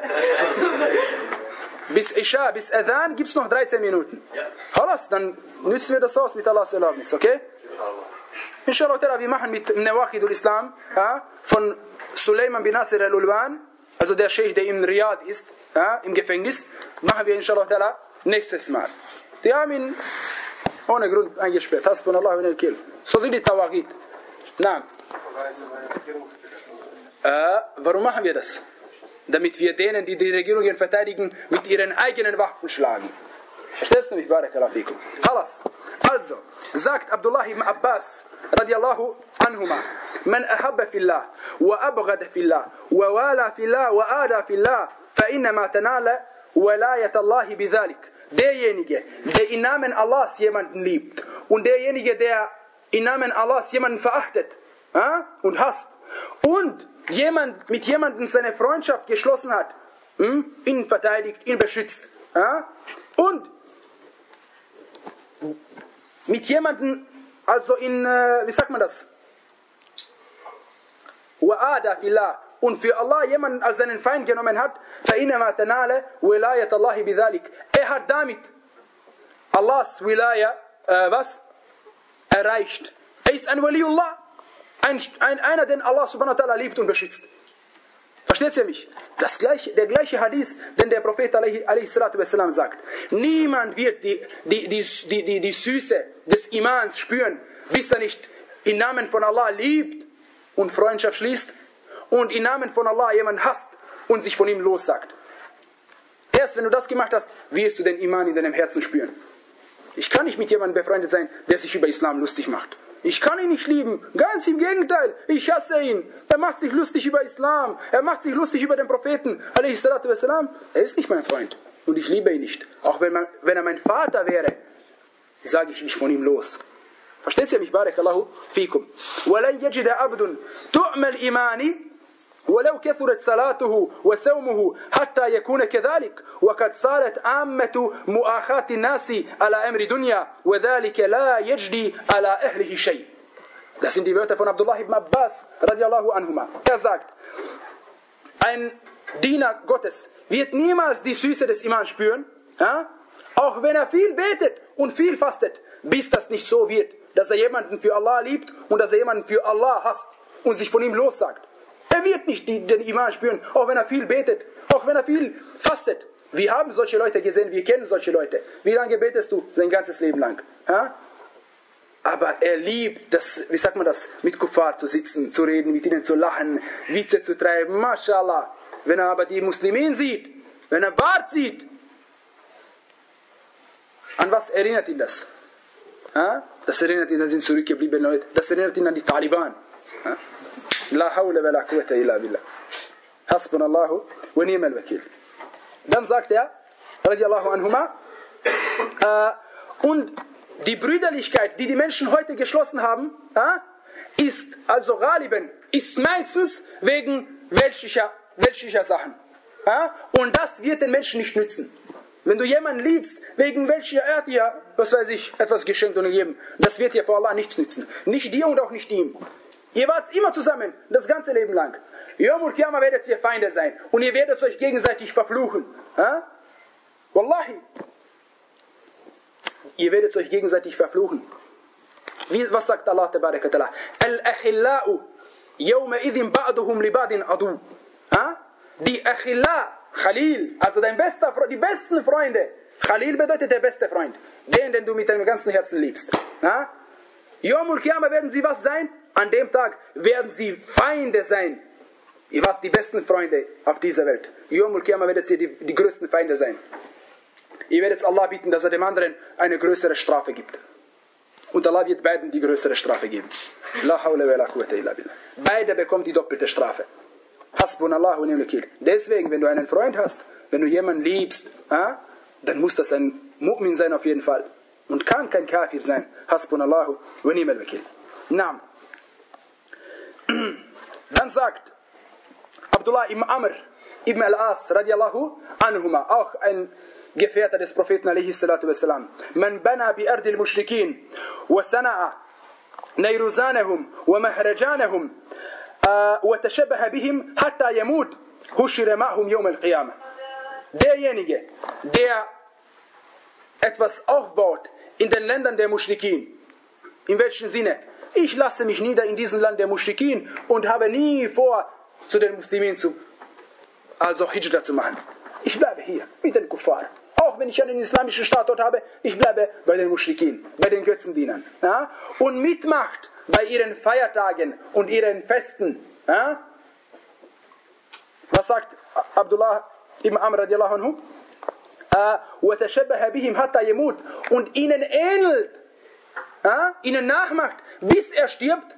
[SPEAKER 1] Bis Isha, bis Adhan gibt es noch dreizehn Minuten. Halas, dann nützen wir das aus mit Allahs Erlaubnis, okay? Inshallah, wir machen mit Nawaqidul Islam, ja, von Suleiman bin Nasir al-Ulwan, also der Sheikh, der in Riyadh ist, ja, im Gefängnis, machen wir inshallah nächstes Mal. Die haben ihn ohne Grund eingesperrt. Hasbunallah wa ni'mal wakeel. So sind die Tawagid. Na. Äh, warum machen wir das? Damit wir denen, die die Regierungen verteidigen, mit ihren eigenen Waffen schlagen. Verstehst du mich? Barakallahu fikum. Halas. Also, sagt Abdullah ibn Abbas, radiallahu anhuma, man ahabba fillah, wa abghada fillah, wa wala fillah, wa ada fillah, fa innama tanala walayat Allahi bidhalik. Derjenige, der im Namen Allahs jemanden liebt, und derjenige, der im Namen Allahs jemanden verachtet, ja, und hasst, und jemand, mit jemandem seine Freundschaft geschlossen hat, hm, ihn verteidigt, ihn beschützt, ja, und mit jemandem, also in, äh, wie sagt man das? Wa'ada fillah, und für Allah jemanden als seinen Feind genommen hat, فَإِنَّمَا تَنَالَ وِلَايَةَ اللَّهِ بِذَلِكَ. Er hat damit Allahs Wilaya, äh, was? Erreicht. Er ist ein Waliullah, ein, ein, einer, den Allah subhanahu wa ta'ala liebt und beschützt. Versteht ihr mich? Das gleiche, der gleiche Hadith, den der Prophet a.s. sagt. Niemand wird die, die, die, die, die, die Süße des Imans spüren, bis er nicht im Namen von Allah liebt und Freundschaft schließt und im Namen von Allah jemanden hasst und sich von ihm lossagt. Erst wenn du das gemacht hast, wirst du den Iman in deinem Herzen spüren. Ich kann nicht mit jemandem befreundet sein, der sich über Islam lustig macht. Ich kann ihn nicht lieben. Ganz im Gegenteil. Ich hasse ihn. Er macht sich lustig über Islam. Er macht sich lustig über den Propheten. Er ist nicht mein Freund. Und ich liebe ihn nicht. Auch wenn, man, wenn er mein Vater wäre, sage ich mich von ihm los. Versteht ihr mich? Barakallahu fikum. وَلَنْ يَجِدَ عَبْدٌ تُعْمَ الْإِمَانِ ولو كثرت صلاته وصومه حتى يكون كذلك وقد صارت عامة مؤاخاة الناس على أمر دنيا وذلك لا يجدي على أهله شيء. Das sind die Wörter von Abdullah ibn Abbas radiallahu anhuma. Er sagt, ein Diener Gottes wird niemals die Süße des Iman spüren, ja? Auch wenn er viel betet und viel fastet, bis das nicht so wird, dass er jemanden für Allah liebt und dass er jemanden für Allah hasst und sich von ihm lossagt. Er wird nicht die, den Iman spüren, auch wenn er viel betet, auch wenn er viel fastet. Wir haben solche Leute gesehen, wir kennen solche Leute. Wie lange betest du? Sein ganzes Leben lang. Ja? Aber er liebt, das, wie sagt man das, mit Kuffar zu sitzen, zu reden, mit ihnen zu lachen, Witze zu treiben, Mashallah. Wenn er aber die Muslimen sieht, wenn er Bart sieht, an was erinnert ihn das? Ja? Das erinnert ihn, das sind zurückgebliebene Leute. Das erinnert ihn an die Taliban. Ja? La hawla wa la quwwata illa billah. Hasbunallahu wa ni'mal wakil. Dann sagt er, radiallahu anhuma, äh, und die Brüderlichkeit, die die Menschen heute geschlossen haben, äh, ist also Ghaliben, ist meistens wegen welcher, welcher Sachen. Äh, und das wird den Menschen nicht nützen. Wenn du jemanden liebst, wegen welcher er hat dir, was weiß ich, etwas geschenkt und gegeben, das wird dir vor Allah nichts nützen. Nicht dir und auch nicht ihm. Ihr wart immer zusammen, das ganze Leben lang. Yawmul Qiyamah werdet ihr Feinde sein. Und ihr werdet euch gegenseitig verfluchen. Ha? Wallahi. Ihr werdet euch gegenseitig verfluchen. Wie, was sagt Allah tabaraka ta'ala? Al-Akhillau yawma idhin ba'duhum li ba'din adu. Die Akhilla, Khalil, also dein bester, die besten Freunde. Khalil bedeutet der beste Freund. Den, den du mit deinem ganzen Herzen liebst. Ha? Yawmul Qiyamah werden sie was sein? An dem Tag werden sie Feinde sein. Ihr wart die besten Freunde auf dieser Welt. Yawmul Qiyamah werdet ihr die, die größten Feinde sein. Ihr werdet Allah bitten, dass er dem anderen eine größere Strafe gibt. Und Allah wird beiden die größere Strafe geben. La hawla wa la quwwata illa billah. Beide bekommen die doppelte Strafe. Hasbunallahu wa ni'mal wakil. Deswegen, wenn du einen Freund hast, wenn du jemanden liebst, dann muss das ein Mu'min sein auf jeden Fall. Und kann kein Kafir sein. Hasbunallahu wa ni'mal wakil. Naam. Dann sagt Abdullah ibn Amr ibn al-As radiallahu anhuma, auch ein Gefährter des Propheten alaihi salatu wassalam, man bana bi ardi al-mushrikin wa sana'a nayruzanahum wa mahrajanahum wa tashabaha bihim hatta yamut hushira ma'hum yawm al-qiyamah. Derjenige, der etwas aufbaut in den Ländern der Mushrikin, in welchem Sinne? Ich lasse mich nieder in diesem Land der Muschrikin und habe nie vor, zu den Muslimen zu, also Hijra zu machen. Ich bleibe hier mit den Kuffar. Auch wenn ich einen islamischen Staat dort habe, ich bleibe bei den Muschrikin, bei den Götzendienern. Ja? Und mitmacht bei ihren Feiertagen und ihren Festen. Ja? Was sagt Abdullah ibn Amr radiallahu anhu? وَتَشَبَّهَ بِهِمْ حَتَّى يَمُوتْ und ihnen ähnelt, ja, ihnen nachmacht, bis er stirbt,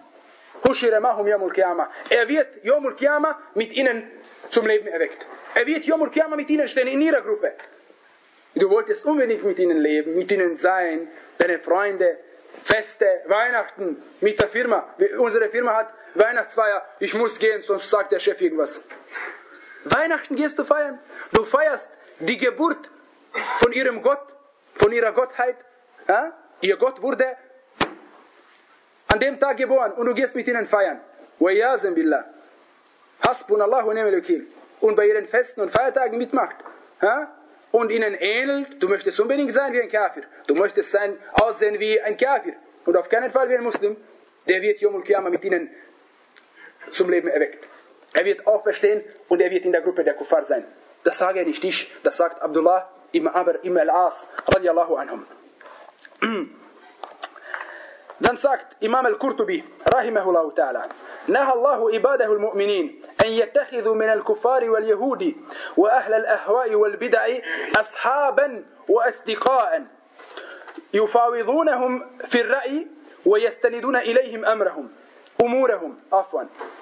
[SPEAKER 1] er wird Yawmul Qiyamah mit ihnen zum Leben erweckt. Er wird Yawmul Qiyamah mit ihnen stehen, in ihrer Gruppe. Du wolltest unbedingt mit ihnen leben, mit ihnen sein, deine Freunde, Feste, Weihnachten, mit der Firma. Unsere Firma hat Weihnachtsfeier, ich muss gehen, sonst sagt der Chef irgendwas. Weihnachten gehst du feiern. Du feierst die Geburt von ihrem Gott, von ihrer Gottheit. Ja? Ihr Gott wurde an dem Tag geboren und du gehst mit ihnen feiern. Wa'yazim billah. Hasbunallahu wa ni'mal wakil. Und bei ihren Festen und Feiertagen mitmacht. Ja? Und ihnen ähnelt, du möchtest unbedingt sein wie ein Kafir. Du möchtest sein, aussehen wie ein Kafir. Und auf keinen Fall wie ein Muslim. Der wird Yawmul Qiyamah mit ihnen zum Leben erweckt. Er wird auferstehen und er wird in der Gruppe der Kuffar sein. Das sage nicht ich, das sagt Abdullah ibn Amr ibn al-As radiallahu anhum. Dann sagt Imam al-Qurtubi rahimahullahu ta'ala: نهى الله عباده المؤمنين أن يتخذوا من الكفار واليهود وأهل الأهواء والبدع أصحابا وأصدقاء يفاوضونهم في الرأي ويستندون إليهم أمرهم أمورهم عفوا.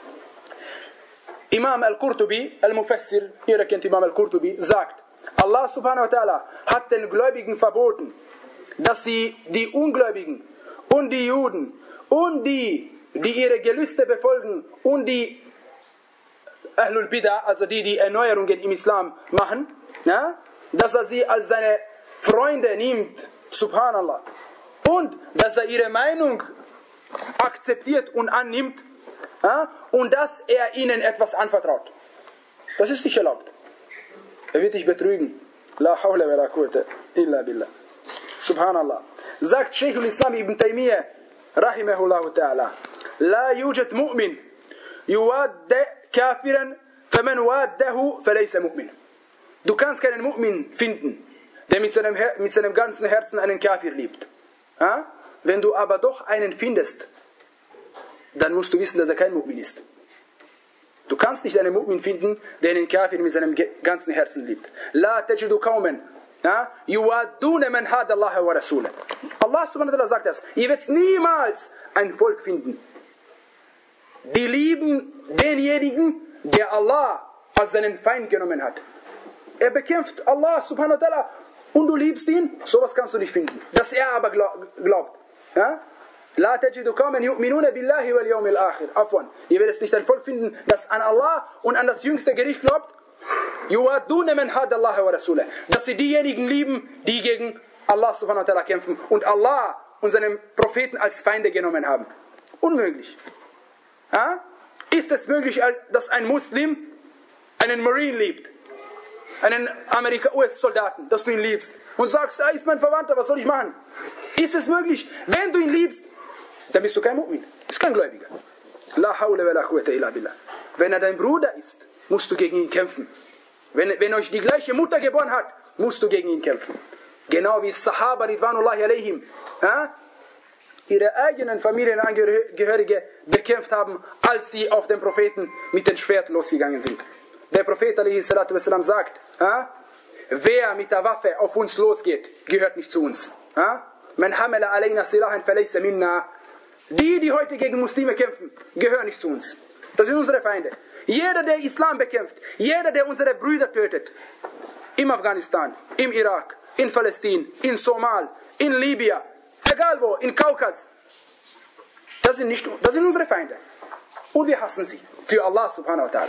[SPEAKER 1] Imam al-Qurtubi, al-Mufassir, jeder kennt Imam al-Qurtubi, sagt: Allah subhanahu wa ta'ala hat den Gläubigen verboten, dass sie die Ungläubigen und die Juden und die, die ihre Gelüste befolgen und die Ahlul Bid'ah, also die, die Erneuerungen im Islam machen, ja, dass er sie als seine Freunde nimmt, subhanallah, und dass er ihre Meinung akzeptiert und annimmt, ja, und dass er ihnen etwas anvertraut. Das ist nicht erlaubt. Er wird dich betrügen. La hawla wa la quwwata illa billah. Subhanallah. Sagt Sheikh al-Islam ibn Taymiyyah rahimahullahu ta'ala: La yujad mu'min yuwadda kafiran faman waddahu falaysa mu'min. Du kannst keinen Mu'min finden, der mit seinem, Her- mit seinem ganzen Herzen einen Kafir liebt. Ja? Wenn du aber doch einen findest, dann musst du wissen, dass er kein Mu'min ist. Du kannst nicht einen Mu'min finden, der einen Kafir mit seinem ganzen Herzen liebt. La tajidu qawman yuwadduna man hada Allah wa rasulahu. Allah subhanahu wa ta'ala sagt das. Ihr werdet niemals ein Volk finden, die lieben denjenigen, der Allah als seinen Feind genommen hat. Er bekämpft Allah subhanahu wa ta'ala und du liebst ihn, sowas kannst du nicht finden. Dass er aber glaubt. Ja? La tajidu qawman yu'minuna billahi wal yawmil akhir. Afwan. Ihr werdet nicht ein Volk finden, das an Allah und an das jüngste Gericht glaubt. Yuwadduna man hada Allah wa rasulahu. Dass sie diejenigen lieben, die gegen Allah subhanahu wa ta'ala kämpfen und Allah und seinen Propheten als Feinde genommen haben. Unmöglich. Ja? Ist es möglich, dass ein Muslim einen Marine liebt? Einen Amerika-U S-Soldaten, dass du ihn liebst und sagst, er ist mein Verwandter, was soll ich machen? Ist es möglich? Wenn du ihn liebst, dann bist du kein Mu'min, bist kein Gläubiger. La hawla wa la quwwata illa billah. Wenn er dein Bruder ist, musst du gegen ihn kämpfen. Wenn, wenn euch die gleiche Mutter geboren hat, musst du gegen ihn kämpfen. Genau wie Sahaba ridwanullahi alayhim, ja, ihre eigenen Familienangehörige bekämpft haben, als sie auf den Propheten mit dem Schwert losgegangen sind. Der Prophet ﷺ sagt, ja, wer mit der Waffe auf uns losgeht, gehört nicht zu uns. Ja? Man hamala alayna silahan falaysa minna. Die, die heute gegen Muslime kämpfen, gehören nicht zu uns. Das sind unsere Feinde. Jeder, der Islam bekämpft, jeder, der unsere Brüder tötet, im Afghanistan, im Irak, in Palästina, in Somal, in Libyen, egal wo, in Kaukas, das sind, nicht, das sind unsere Feinde. Und wir hassen sie. Für Allah subhanahu wa ta'ala.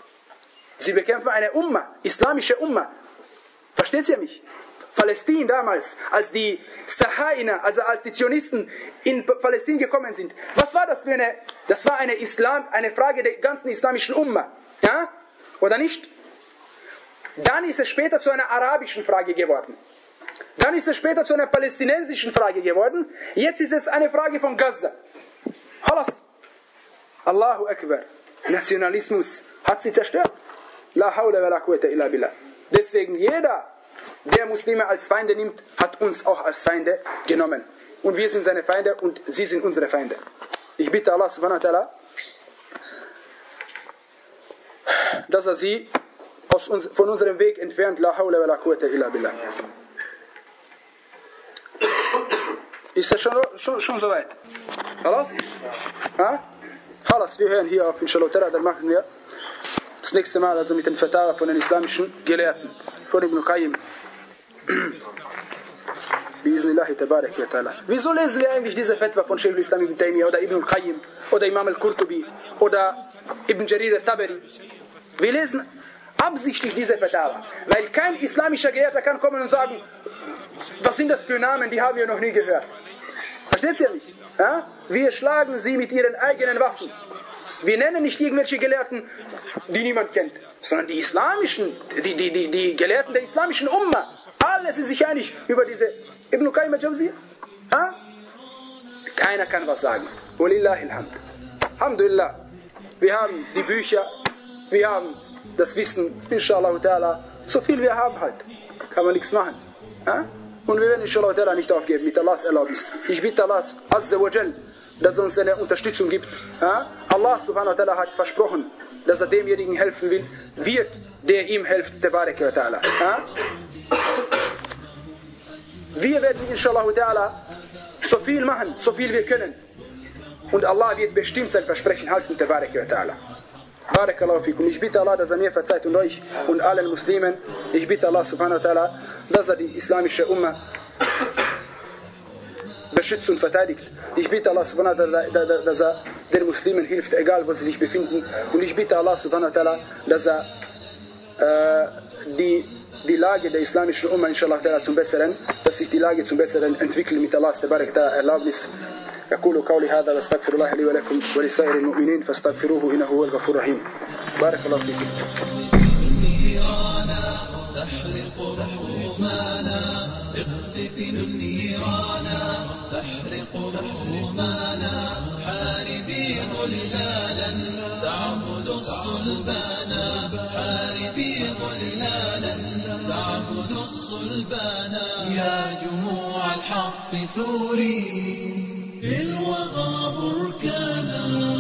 [SPEAKER 1] Sie bekämpfen eine Umma, islamische Umma. Versteht ihr mich? Palästina damals, als die Sahainer, also als die Zionisten in Palästina gekommen sind. Was war das für eine, das war eine Islam, eine Frage der ganzen islamischen Umma. Ja? Oder nicht? Dann ist es später zu einer arabischen Frage geworden. Dann ist es später zu einer palästinensischen Frage geworden. Jetzt ist es eine Frage von Gaza. Halas. Allahu Akbar. Nationalismus hat sie zerstört. La hawla wa la quwwata illa billah. Deswegen jeder, der Muslime als Feinde nimmt, hat uns auch als Feinde genommen. Und wir sind seine Feinde und sie sind unsere Feinde. Ich bitte Allah subhanahu wa ta'ala, dass er sie aus uns, von unserem Weg entfernt. La hawla wa la quwwata illa billah. Ist das schon, schon, schon soweit? Halas? Ha? Halas, wir hören hier auf Inshallah, dann machen wir das nächste Mal also mit den Fatawa von den islamischen Gelehrten, von Ibn Qayyim. Bismillahi tabarak wa ta'ala. Wieso lesen wir eigentlich diese Fatwa von Sheikh al-Islam Ibn Taymiyyah oder Ibn Qayyim oder Imam al-Qurtubi oder Ibn Jarir al-Tabari? Wir lesen absichtlich diese Fatawa, weil kein islamischer Gelehrter kann kommen und sagen, was sind das für Namen, die haben wir noch nie gehört. Versteht ihr nicht? Ja? Wir schlagen sie mit ihren eigenen Waffen. Wir nennen nicht irgendwelche Gelehrten, die niemand kennt, sondern die islamischen, die, die, die, die Gelehrten der islamischen Umma. Alle sind sich einig über diese Ibn Qayyim al-Jawziyya. Keiner kann was sagen. Walillahi alhamd. Alhamdulillah. Wir haben die Bücher wir haben das Wissen, inshallah ta'ala, so viel wir haben halt, kann man nichts machen. Ja? Und wir werden inshallah ta'ala nicht aufgeben, mit Allahs Erlaubnis. Ich bitte Allah Azza wa Jal, dass er uns eine Unterstützung gibt. Ja? Allah subhanahu wa ta'ala hat versprochen, dass er demjenigen helfen will, wird, der ihm hilft, tabaraka wa ta'ala. Ja? Wir werden inshallah ta'ala so viel machen, so viel wir können. Und Allah wird bestimmt sein Versprechen halten, tabaraka wa ta'ala. Barakallahu fikum. Ich bitte Allah, dass er mir verzeiht und euch und allen Muslimen. Ich bitte Allah subhanahu wa ta'ala, dass er die islamische Umma beschützt und verteidigt. Ich bitte Allah subhanahu wa ta'ala, dass er den Muslimen hilft, egal wo sie sich befinden. Und ich bitte Allah subhanahu wa ta'ala, dass er äh, die, die Lage der islamischen Umma inshallah ta'ala zum Besseren, dass sich die Lage zum Besseren entwickelt mit Allahs tabarak ta'ala Erlaubnis. أقول قولي هذا واستغفر الله لي ولكم ولسائر المؤمنين فاستغفروه إنه هو الغفور الرحيم. بارك الله فيكم.
[SPEAKER 4] نيرانا تحرق رحومانا اقذف نيرانا تحرق رحومانا حاربي ظلالا تعبد الصلبانا حاربي ظلالا تعبد الصلبانا يا جموع الحق ثوري في الوغى بركانا